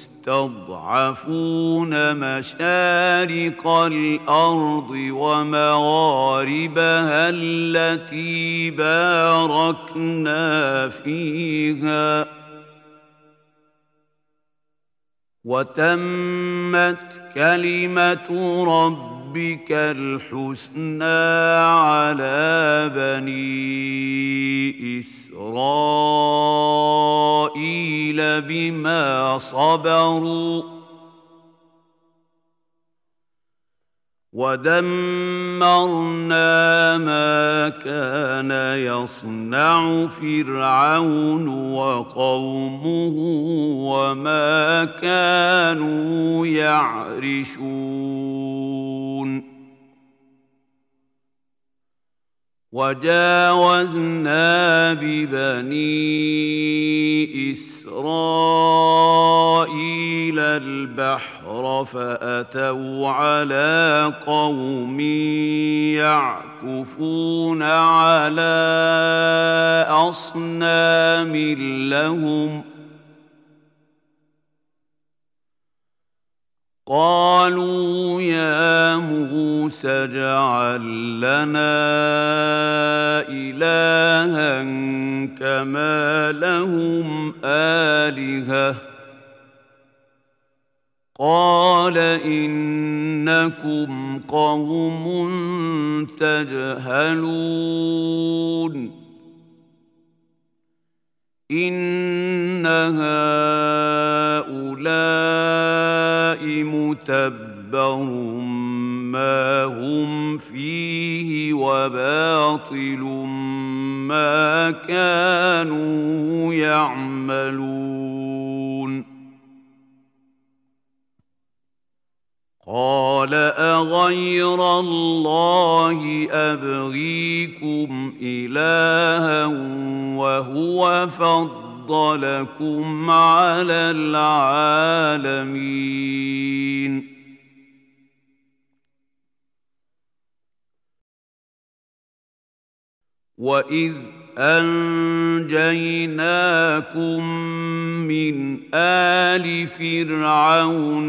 يستضعفون مشارق الأرض ومغاربها التي باركنا فيها وتمت كلمة ربك الحسنى على بني إسرائيل بما صبروا ودمرنا ما كان يصنع فرعون وقومه وما كانوا يعرشون. وجاوزنا ببني إسرائيل البحر فأتوا على قوم يعكفون على أصنام لهم قالوا يا موسى اجعل لنا إلها كما لهم آلهة قال إنكم قوم تجهلون إن هؤلاء متبر ما هم فيه وباطل ما كانوا يعملون قال أغير الله أبغيكم إلها وهو فضلكم على العالمين وإذ أنجيناكم من آل فرعون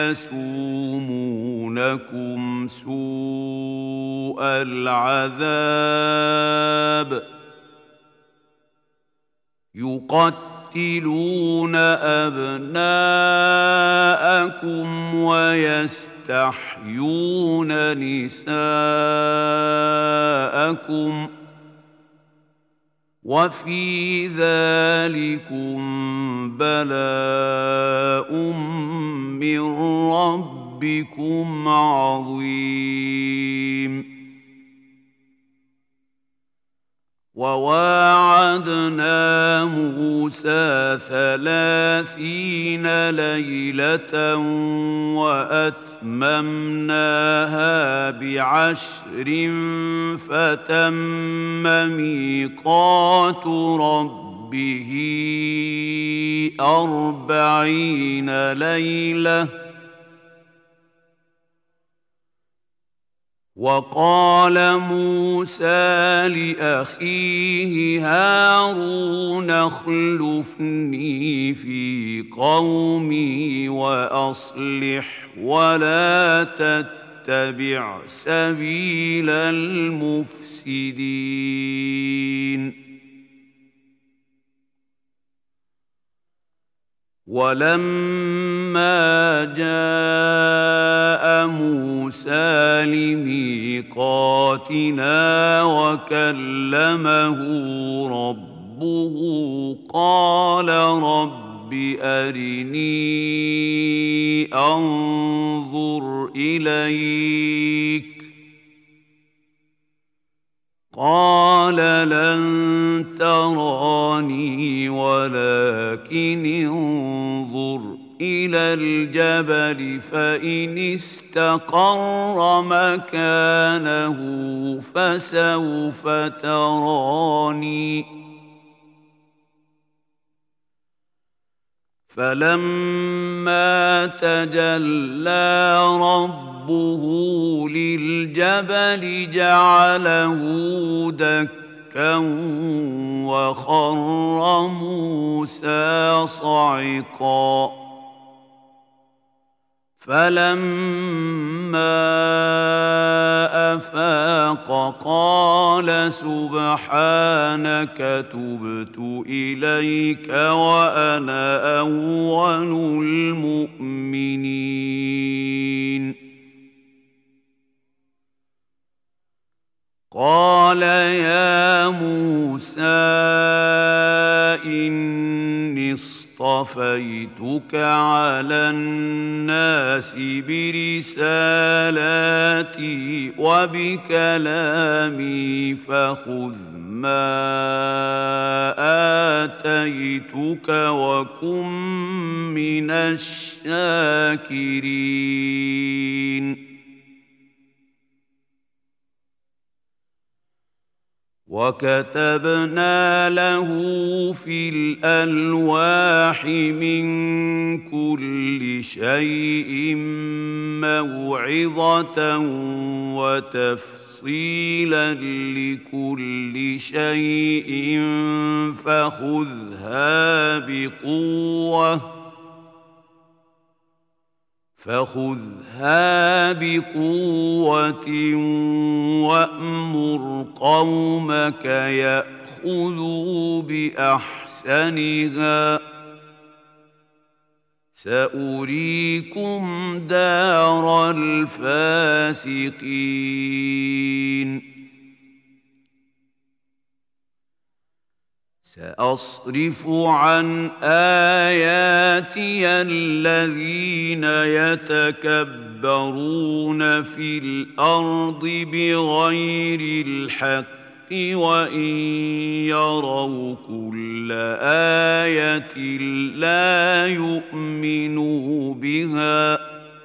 يسومونكم سوء العذاب يقتلون أبناءكم ويستحيون نساءكم وفي ذلكم بلاء من ربكم عظيم وواعدنا موسى 30 ليلة وأتممناها ب10 فتم ميقات ربه 40 ليلة وقال موسى لأخيه هارون اخلفني في قومي وأصلح ولا تتبع سبيل المفسدين ولما جاء موسى لميقاتنا وكلمه ربه قال رب أرني أنظر إليك قال لن تراني ولكن انظر إلى الجبل فإن استقر مكانه فسوف تراني فلما تجلى ربه للجبل جعله دكا وخر موسى صعقا فلما أفاق قال سبحانك تبت إليك وأنا أول المؤمنين قال يا موسى إني اصطفيتك على الناس برسالاتي وبكلامي فخذ ما آتيتك وكن من الشاكرين وكتبنا له في الألواح من كل شيء موعظة وتفصيلا لكل شيء فخذها بقوة وأمر قومك يأخذوا بأحسنها سأريكم دار الفاسقين سأصرف عن آياتي الذين يتكبرون في الأرض بغير الحق وإن يروا كل آية لا يؤمنوا بها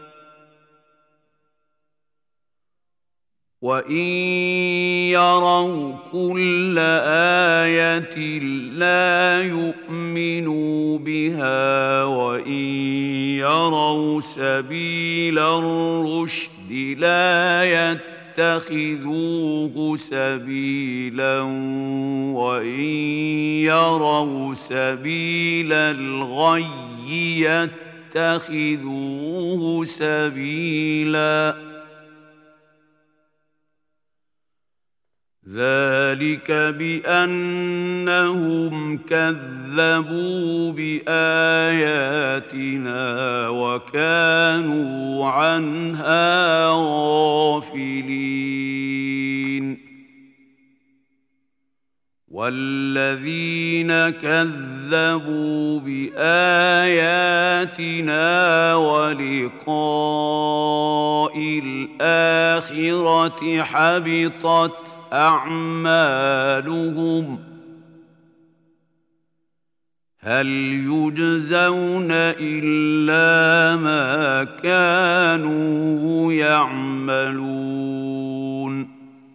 وإن يروا كل آية لا يؤمنوا بها وإن يروا سبيل الرشد لا يتخذوه سبيلا وإن يروا سبيل الغي يتخذوه سبيلا ذلك بأنهم كذبوا بآياتنا وكانوا عنها غافلين والذين كذبوا بآياتنا ولقاء الآخرة حبطت أعمالهم هل يجزون إلا ما كانوا يعملون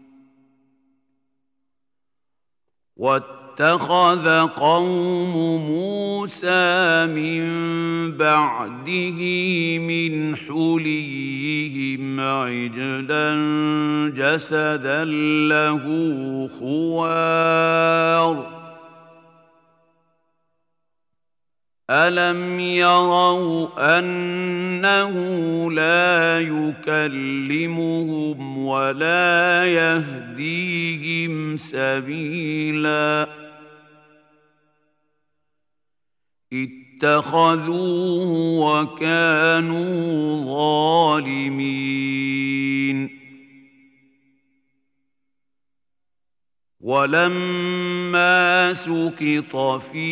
واتخذ قوم موسى من بعده من حليهم عجلا جسدا له خوار ألم يروا أنه لا يكلمهم ولا يهديهم سبيلا اتخذوه وكانوا ظالمين ولما سقط في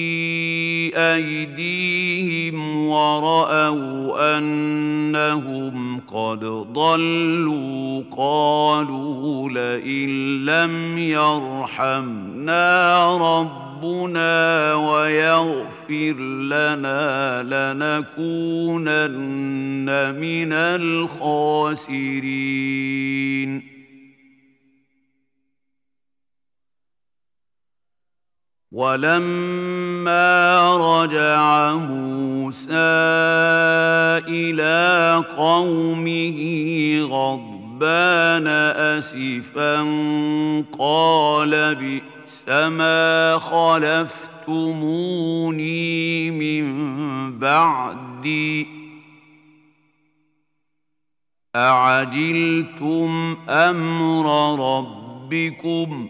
أيديهم ورأوا أنهم قد ضلوا قالوا لئن لم يرحمنا ربنا ويغفر لنا لنكونن من الخاسرين ولما رجع موسى إلى قومه غضبان أسفا قال بئس ما خلفتموني من بعدي أعجلتم أمر ربكم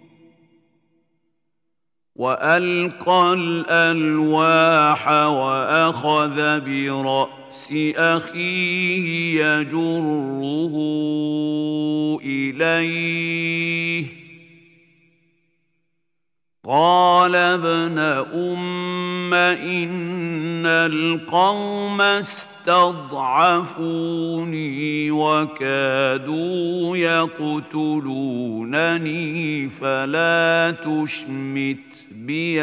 وألقى الألواح وأخذ برأس أخيه يجره إليه قال ابن أم إن القوم استضعفوني وكادوا يقتلونني فلا تشمت بي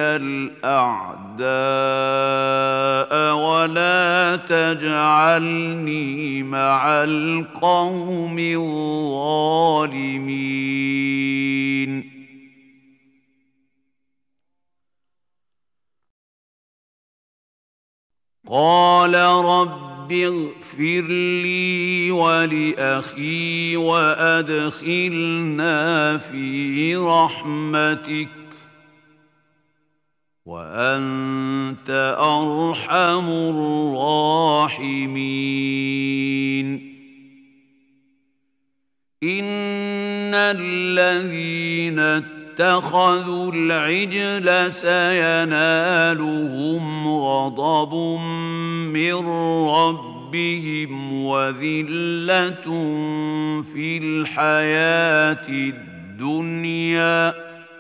الأعداء ولا تجعلني مع القوم الظالمين قال رب اغفر لي ولأخي وأدخلنا في رحمتك وأنت أرحم الراحمين إن الذين اتخذوا العجل سينالهم غضب من ربهم وذلة في الحياة الدنيا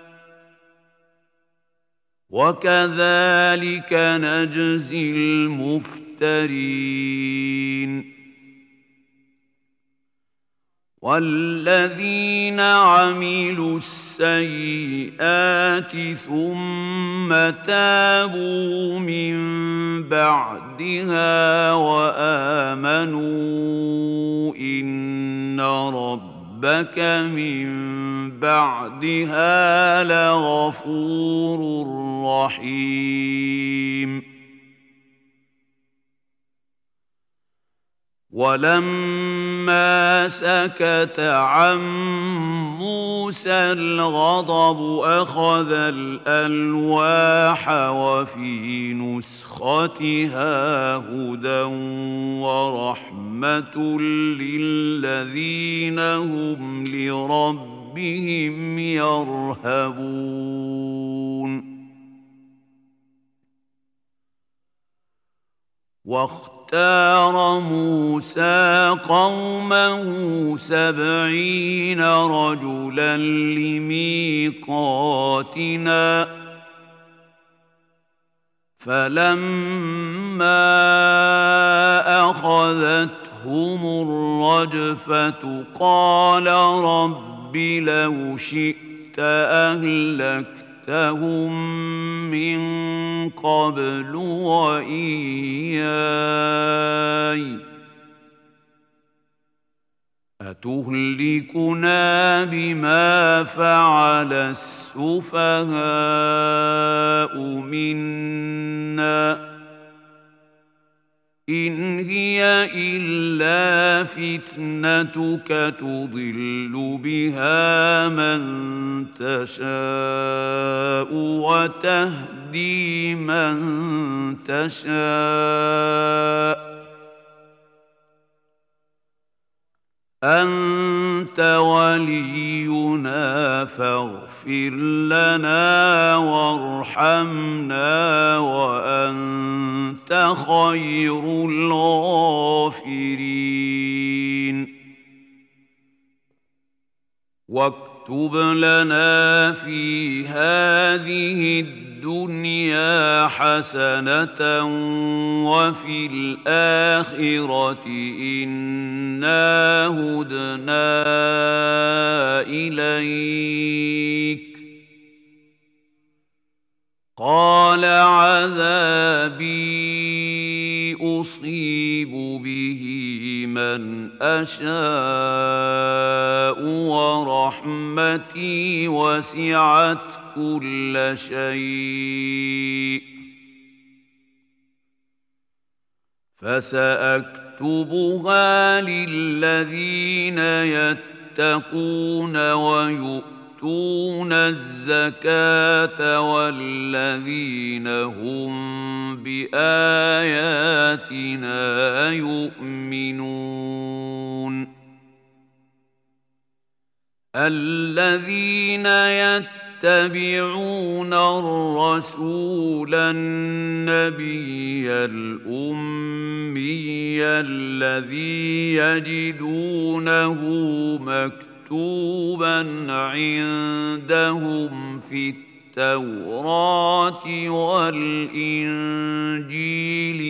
وكذلك نجزي المفترين والذين عملوا السيئات ثم تابوا من بعدها وآمنوا إن ربك من بعدها لغفور رحيم ولما سكت عن موسى الغضب أخذ الألواح وفي نسختها هدى ورحمة للذين هم لربهم يرهبون واختار موسى قومه 70 رجلا لميقاتنا فلما أخذتهم الرجفة قال رب لو شئت أهلكتهم من قبل وإياي أتهلكنا بما فعل السفهاء منا إن هي إلا فتنتك تضل بها من تشاء وتهدي من تشاء أنت ولينا فاغفر لنا وارحمنا وأنت خير الغافرين واكتب لنا في هذه الدنيا حسنة وفي الآخرة إنا هدنا إليك قال عذابي أصيب به من أشاء ورحمتي وسعت كل شيء فسأكتبها للذين يتقون ويؤتون الزكاة والذين هم بآياتنا يؤمنون الذين يتبعون الرسول النبي الأمي الذي يجدونه مكتوبا عندهم في التوراة والإنجيل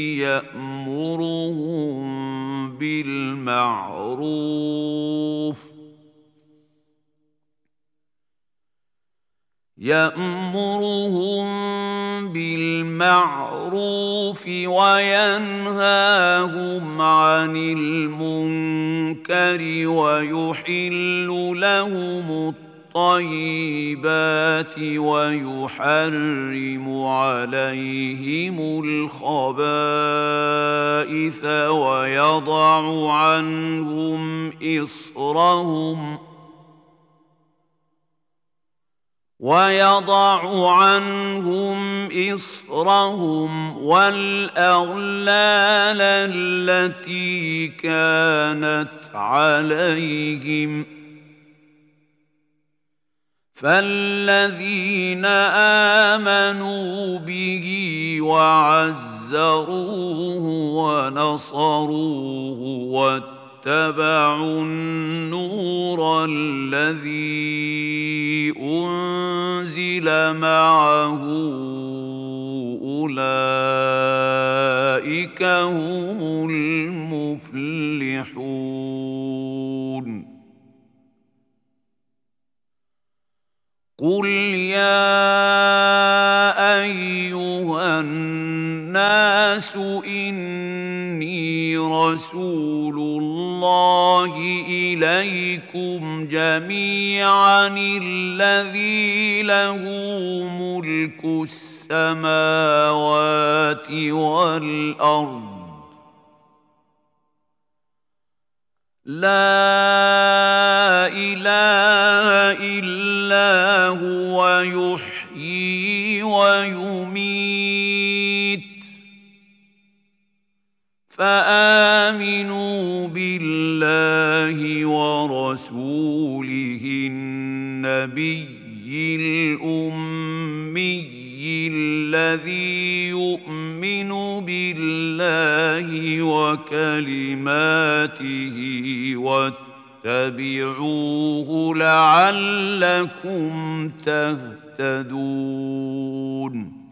يأمرهم بالمعروف وينهاهم عن المنكر ويحل لهم الطيبات ويحرم عليهم الخبائث ويضع عنهم إصرهم والأغلال التي كانت عليهم فالذين آمنوا به وعزروه ونصروه واتبعوا النور الذي أنزل معه أولئك هم المفلحون. قل يا أيها الناس إني رسول الله إليكم جميعا الذي له ملك السماوات والأرض لا إله إلا هو يحيي ويميت فآمنوا بالله ورسوله النبي الأمي الذي يؤمن بالله وكلماته واتبعوه لعلكم تهتدون.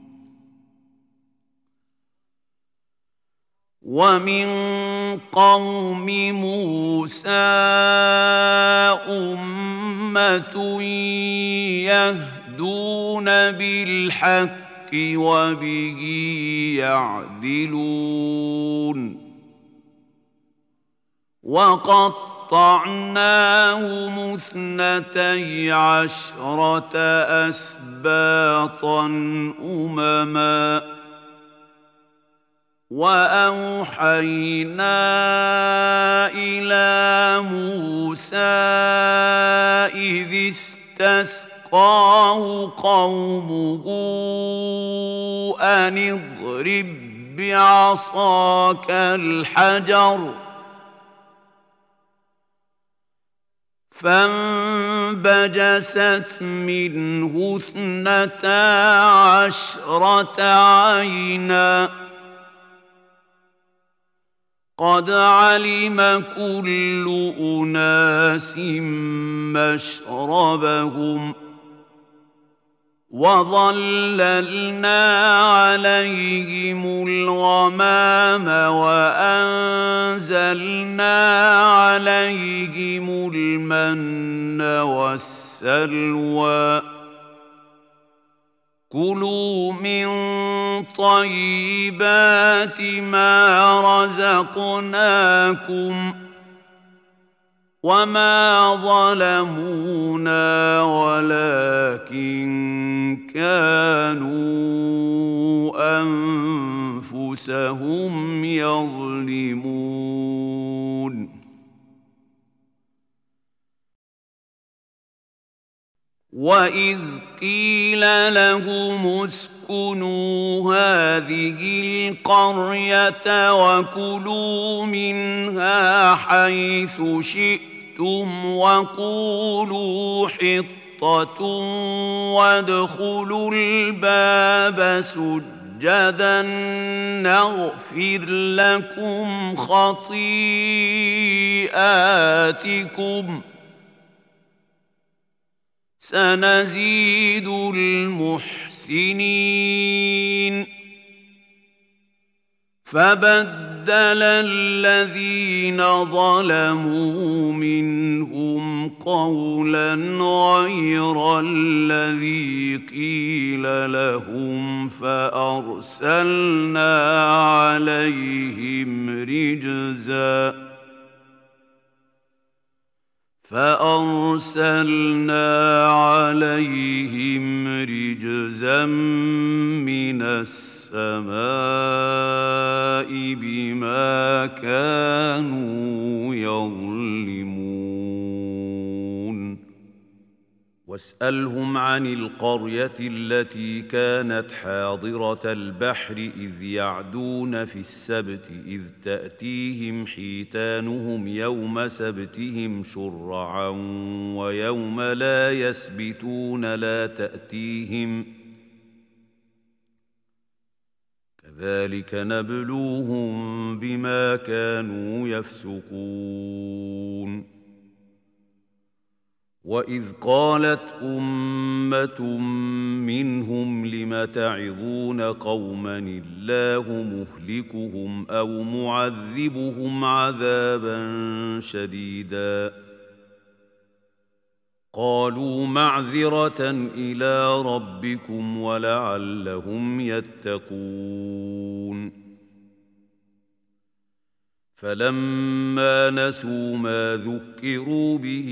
ومن قوم موسى أمة يهدون بالحق وبه يعدلون. وقطعناهم 12 أسباطا أمما وأوحينا إلى موسى إذ استسقاه قومه أن اضرب بعصاك الحجر فانبجست منه 12 عينا قد علم كل أناس مشربهم وظللنا عليهم الغمام وأنزلنا عليهم المن والسلوى كلوا من طيبات ما رزقناكم وما ظلمونا ولكن كانوا أنفسهم يظلمون. وإذ قيل لهم اسكنوا هذه القرية وكلوا منها حيث شئتم وقولوا حطة وادخلوا الباب سجدا نغفر لكم خطيئاتكم سنزيد المحسنين. فبدل الذين ظلموا منهم قولا غير الذي قيل لهم فأرسلنا عليهم رجزا من السماء بما كانوا يظلمون. واسألهم عن القرية التي كانت حاضرة البحر إذ يعدون في السبت إذ تأتيهم حيتانهم يوم سبتهم شرعا ويوم لا يسبتون لا تأتيهم كذلك نبلوهم بما كانوا يفسقون. وإذ قالت أمة منهم لم تعظون قوما الله مهلكهم أو معذبهم عذابا شديدا قالوا معذرة إلى ربكم ولعلهم يتقون. فلما نسوا ما ذكروا به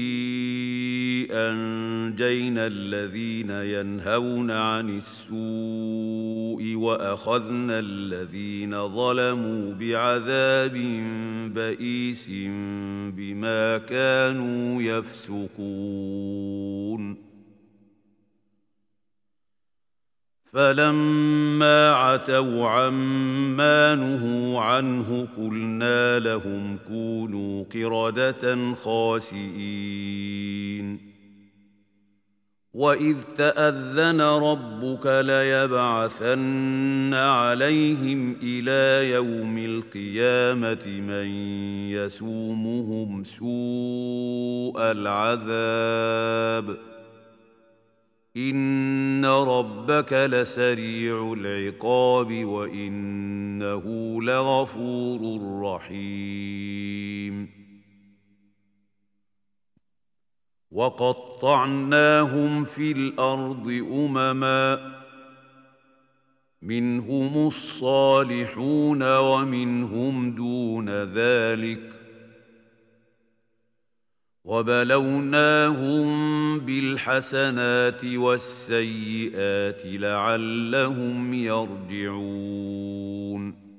أنجينا الذين ينهون عن السوء وأخذنا الذين ظلموا بعذاب بئيس بما كانوا يفسقون. فلما عتوا عما نهوا عنه قلنا لهم كونوا قردة خاسئين. وإذ تأذن ربك ليبعثن عليهم إلى يوم القيامة من يسومهم سوء العذاب إن ربك لسريع العقاب وإنه لغفور رحيم. وقطعناهم في الأرض أمما منهم الصالحون ومنهم دون ذلك وبلوناهم بالحسنات والسيئات لعلهم يرجعون.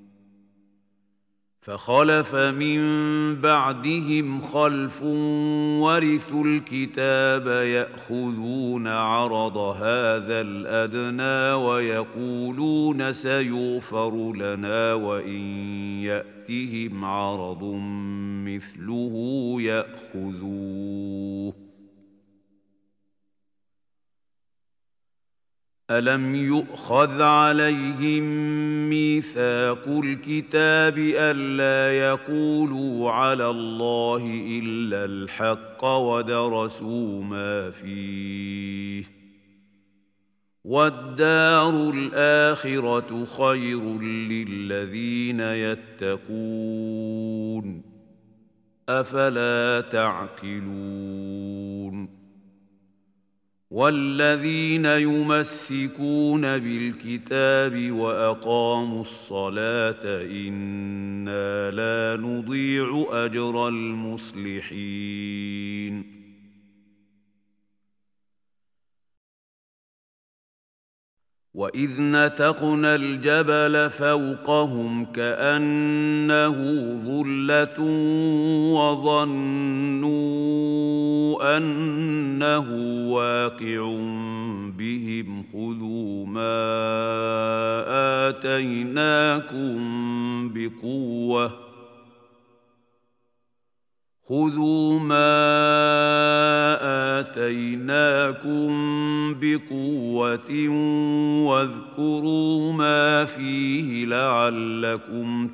فخلف من بعدهم خلف ورثوا الكتاب يأخذون عرض هذا الأدنى ويقولون سيغفر لنا وإن يأتهم عرض مثله يأخذوه. ألم يؤخذ عليهم ميثاق الكتاب ألا يقولوا على الله إلا الحق ودرسوا ما فيه والدار الآخرة خير للذين يتقون أفلا تعقلون. والذين يمسكون بالكتاب وأقاموا الصلاة إنا لا نضيع أجر المصلحين. وإذ نتقنا الجبل فوقهم كأنه ظلة وظنوا أنه واقع بهم خذوا ما آتيناكم بقوة واذكروا ما فيه لعلكم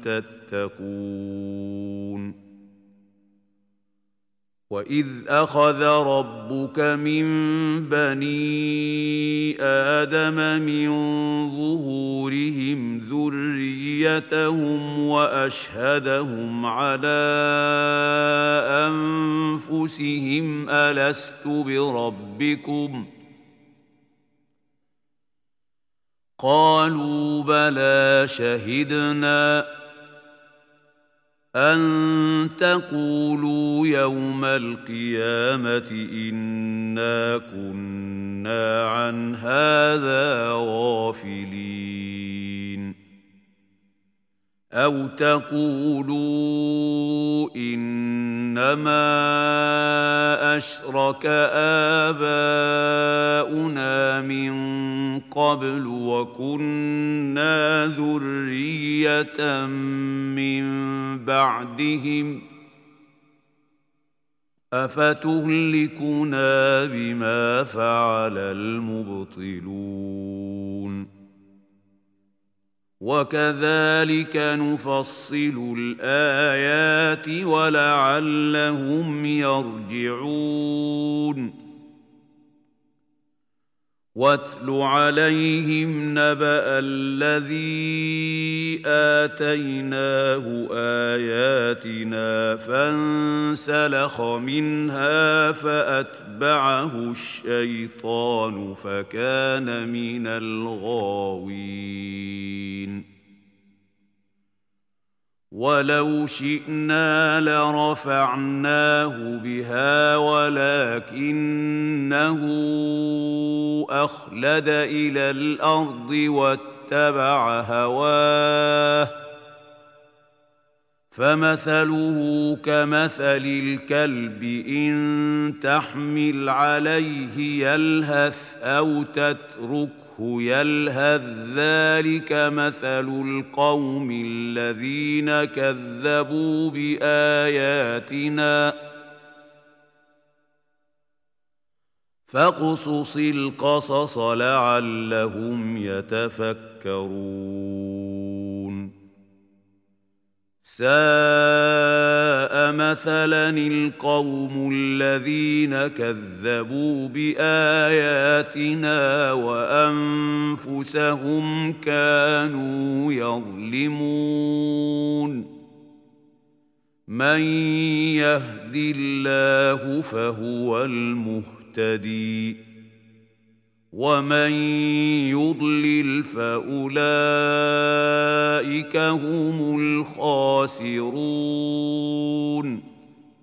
تتقون. وإذ أخذ ربك من بني آدم من ظهورهم ذريتهم وأشهدهم على أنفسهم ألست بربكم قالوا بلى شهدنا أن تقولوا يوم القيامة إنا كنا عن هذا غافلين. أو تقولوا إنما أشرك آباؤنا من قبل وكنا ذرية من بعدهم أفتهلكنا بما فعل المبطلون وكذلك نفصل الآيات ولعلهم يرجعون واتل عليهم نبأ الذي آتيناه آياتنا فانسلخ منها فأتبعه الشيطان فكان من الغاوين ولو شئنا لرفعناه بها ولكنه أخلد إلى الأرض واتبع هواه فمثله كمثل الكلب إن تحمل عليه يلهث أو تتركه يلهث ذلك مثل القوم الذين كذبوا بآياتنا فاقصص القصص لعلهم يتفكرون ساء مثلا القوم الذين كذبوا بآياتنا وأنفسهم كانوا يظلمون من يهد الله فهو المهتدي ومن يضلل فأولئك هم الخاسرون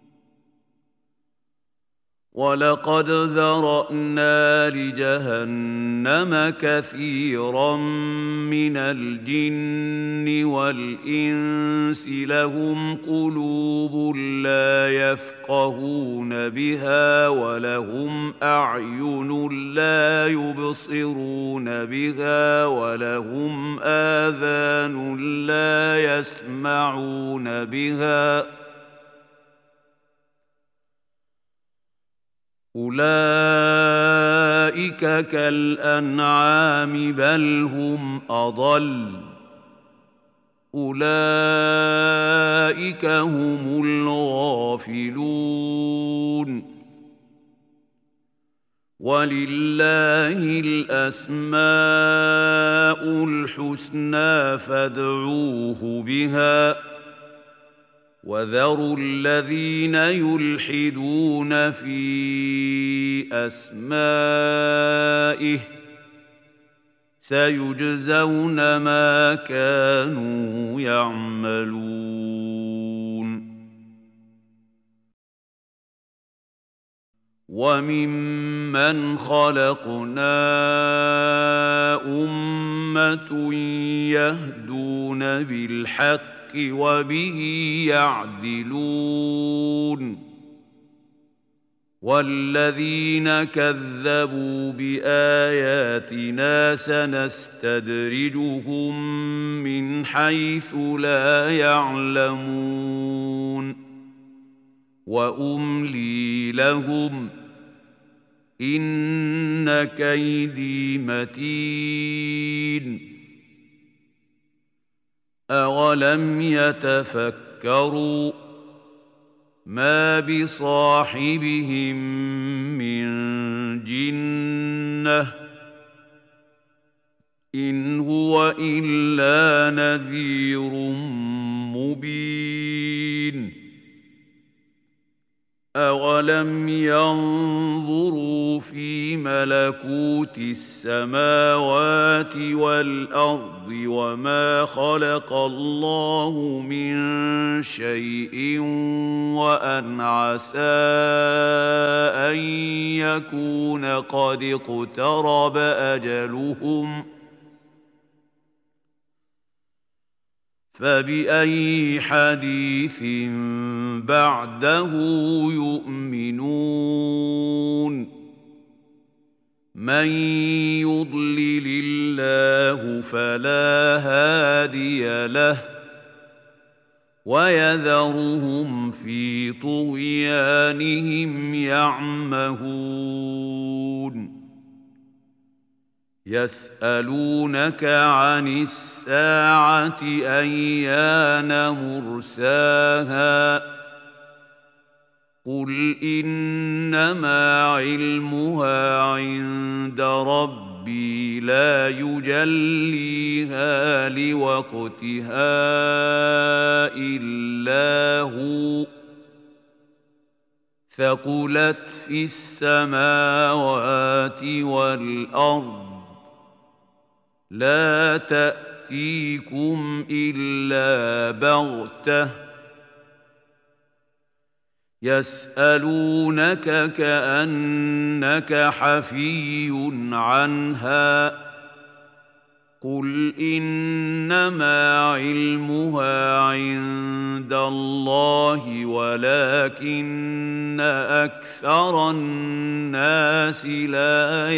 ولقد ذرأنا لجهنم كثيرا من الجن والإنس لهم قلوب لا يفقهون بها ولهم أعين لا يبصرون بها ولهم آذان لا يسمعون بها أولئك كالأنعام بل هم أضل أولئك هم الغافلون ولله الأسماء الحسنى فادعوه بها وذروا الذين يلحدون في أسمائه سيجزون ما كانوا يعملون وممن خلقنا أمة يهدون بالحق وبه يعدلون والذين كذبوا بآياتنا سنستدرجهم من حيث لا يعلمون وأملي لهم إن كيدي متين أولم يتفكروا ما بصاحبهم من جنة إن هو إلا نذير مبين أولم ينظروا في ملكوت السماوات والأرض وما خلق الله من شيء وأن عسى أن يكون قد اقترب أجلهم فبأي حديث بعده يؤمنون من يضلل الله فلا هادي له ويذرهم في طغيانهم يعمهون يسألونك عن الساعة أيان مرساها قل إنما علمها عند ربي لا يجليها لوقتها إلا هو ثقلت في السماوات والأرض لا تأتيكم إلا بغتة يسألونك كأنك حفي عنها قل إنما علمها عند الله ولكن أكثر الناس لا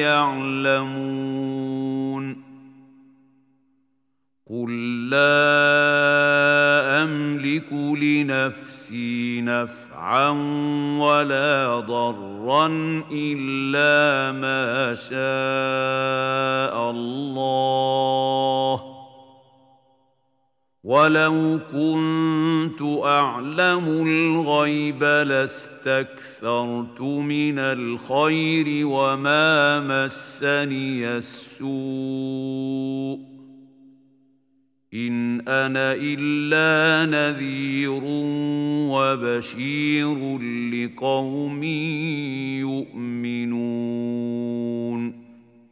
يعلمون قل لا أملك لنفسي نفعا ولا ضرا إلا ما شاء الله ولو كنت أعلم الغيب لاستكثرت من الخير وما مسني السوء إن أنا إلا نذير وبشير لقوم يؤمنون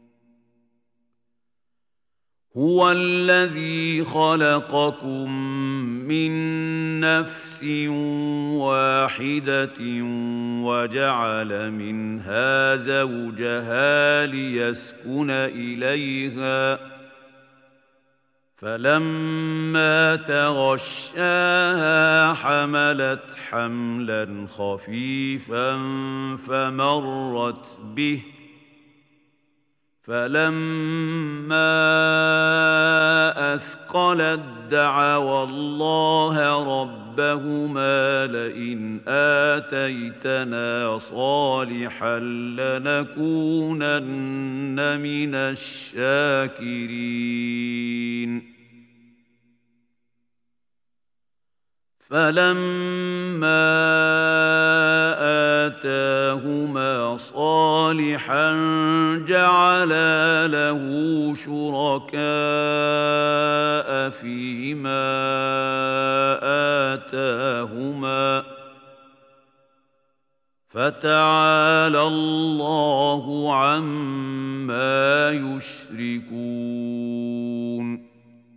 هو الذي خلقكم من نفس واحدة وجعل منها زوجها ليسكن إليها فلما تغشاها حملت حملا خفيفا فمرت به فلما أثقلت دعوا الله ربهما لئن آتيتنا صالحا لنكونن من الشاكرين فلما آتاهما صالحا جعلا له شركاء فيما آتاهما فتعالى الله عما يشركون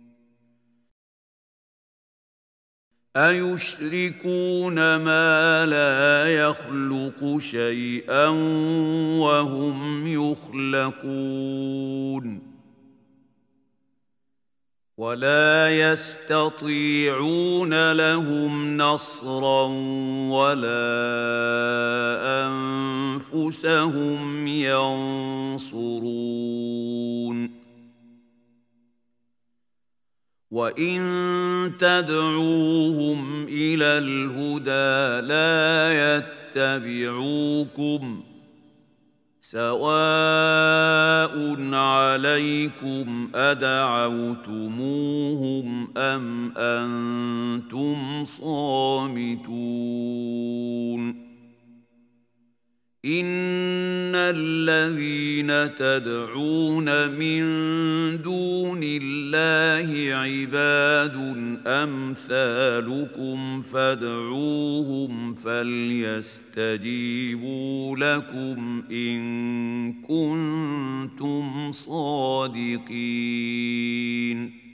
أيشركون ما لا يخلق شيئا وهم يخلقون ولا يستطيعون لهم نصرا ولا أنفسهم ينصرون وإن تدعوهم إلى الهدى لا يتبعوكم سواء عليكم أدعوتموهم أم أنتم صامتون إن الذين تدعون من دون الله عباد أمثالكم فادعوهم فليستجيبوا لكم إن كنتم صادقين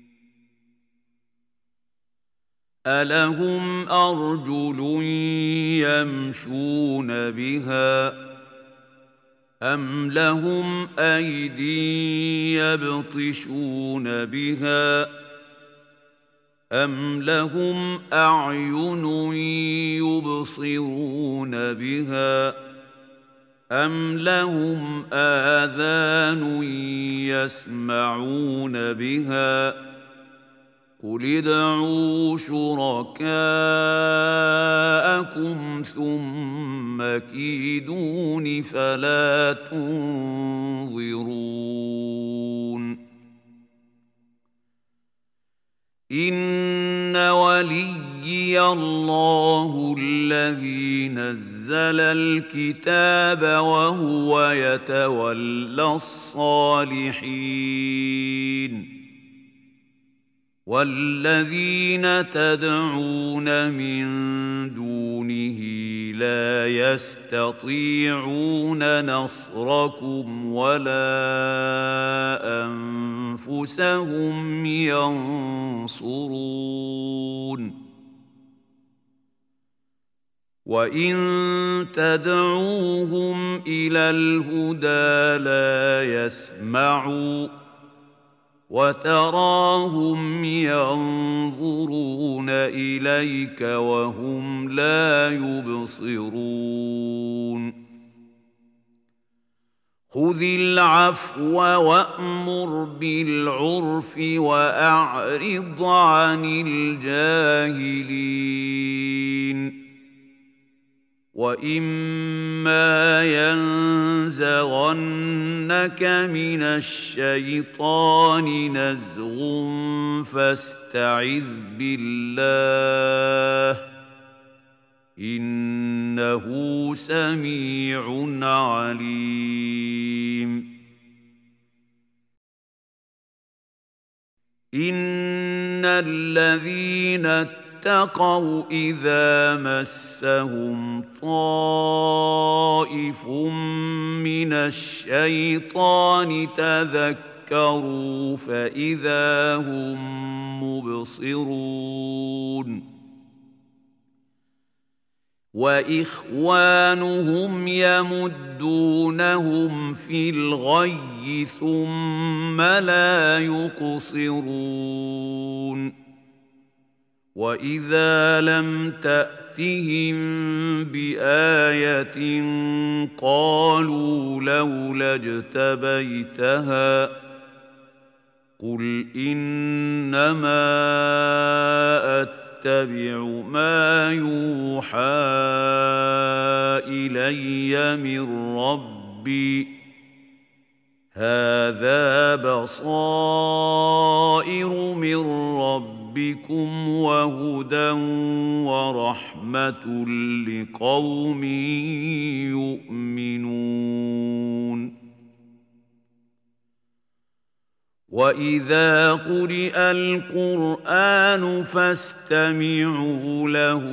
ألهم أرجل يمشون بها أم لهم أيدي يبطشون بها أَمْ لَهُمْ أَعْيُنٌ يُبْصِرُونَ بِهَا أَمْ لَهُمْ آذَانٌ يَسْمَعُونَ بِهَا قُلِ ادْعُوا شُرَكَاءَكُمْ ثُمَّ كِيدُونِ فَلَا تُنظِرُونِ إِنَّ وَلِيِّيَ اللَّهُ الَّذِي نَزَّلَ الْكِتَابَ وَهُوَ يَتَوَلَّى الصَّالِحِينَ وَالَّذِينَ تَدْعُونَ مِن دُونِهِ لَا يَسْتَطِيعُونَ نَصْرَكُمْ وَلَا أَنفُسَهُمْ يَنصُرُونَ وَإِن تَدْعُوهُمْ إِلَى الْهُدَىٰ لَا يَسْمَعُوا وَتَرَاهُمْ يَنظُرُونَ إِلَيْكَ وَهُمْ لَا يُبْصِرُونَ خُذِ الْعَفْوَ وَأْمُرْ بِالْعُرْفِ وَأَعْرِضْ عَنِ الْجَاهِلِينَ وَإِمَّا يَنزَغَنَّكَ مِنَ الشَّيْطَانِ نَزْغٌ فَاسْتَعِذْ بِاللَّهِ ۖ إِنَّهُ سَمِيعٌ عَلِيمٌ إِنَّ الَّذِينَ اتَّقَوْا إِذَا مَسَّهُمْ طَائِفٌ مِّنَ الشَّيْطَانِ تَذَكَّرُوا فَإِذَا هُم مُّبْصِرُونَ وَإِخْوَانُهُمْ يَمُدُّونَهُمْ فِي الْغَيِّ ثُمَّ لَا يُقْصِرُونَ وَإِذَا لَمْ تَأْتِهِم بِآيَةٍ قَالُوا لَوْلَا اجْتَبَيْتَهَا قُلْ إِنَّمَا أَتَّبِعُ مَا يُوحَىٰ إِلَيَّ مِن رَّبِّي هَٰذَا بَصَائِرُ مِن رَّبِّكُمْ وَهُدًى وَرَحْمَةٌ لِّقَوْمٍ يُؤْمِنُونَ وَإِذَا قُرِئَ الْقُرْآنُ فَاسْتَمِعُوا لَهُ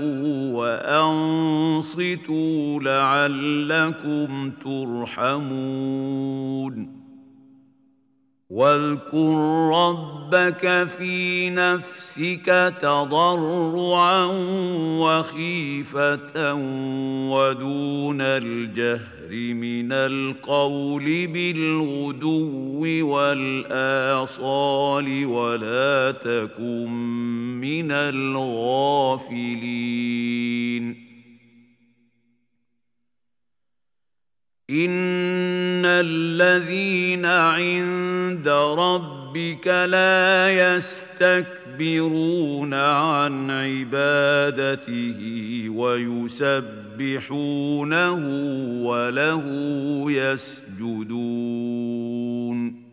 وَأَنصِتُوا لَعَلَّكُمْ تُرْحَمُونَ وَاذْكُر رَّبَّكَ فِي نَفْسِكَ تَضَرُّعًا وَخِيفَةً وَدُونَ الْجَهْرِ مِنَ الْقَوْلِ بِالْغُدُوِّ وَالْآصَالِ وَلَا تَكُن مِّنَ الْغَافِلِينَ إِنَّ الَّذِينَ عِندَ رَبِّكَ لَا يَسْتَكْبِرُونَ عَنْ عِبَادَتِهِ وَيُسَبِّحُونَهُ وَلَهُ يَسْجُدُونَ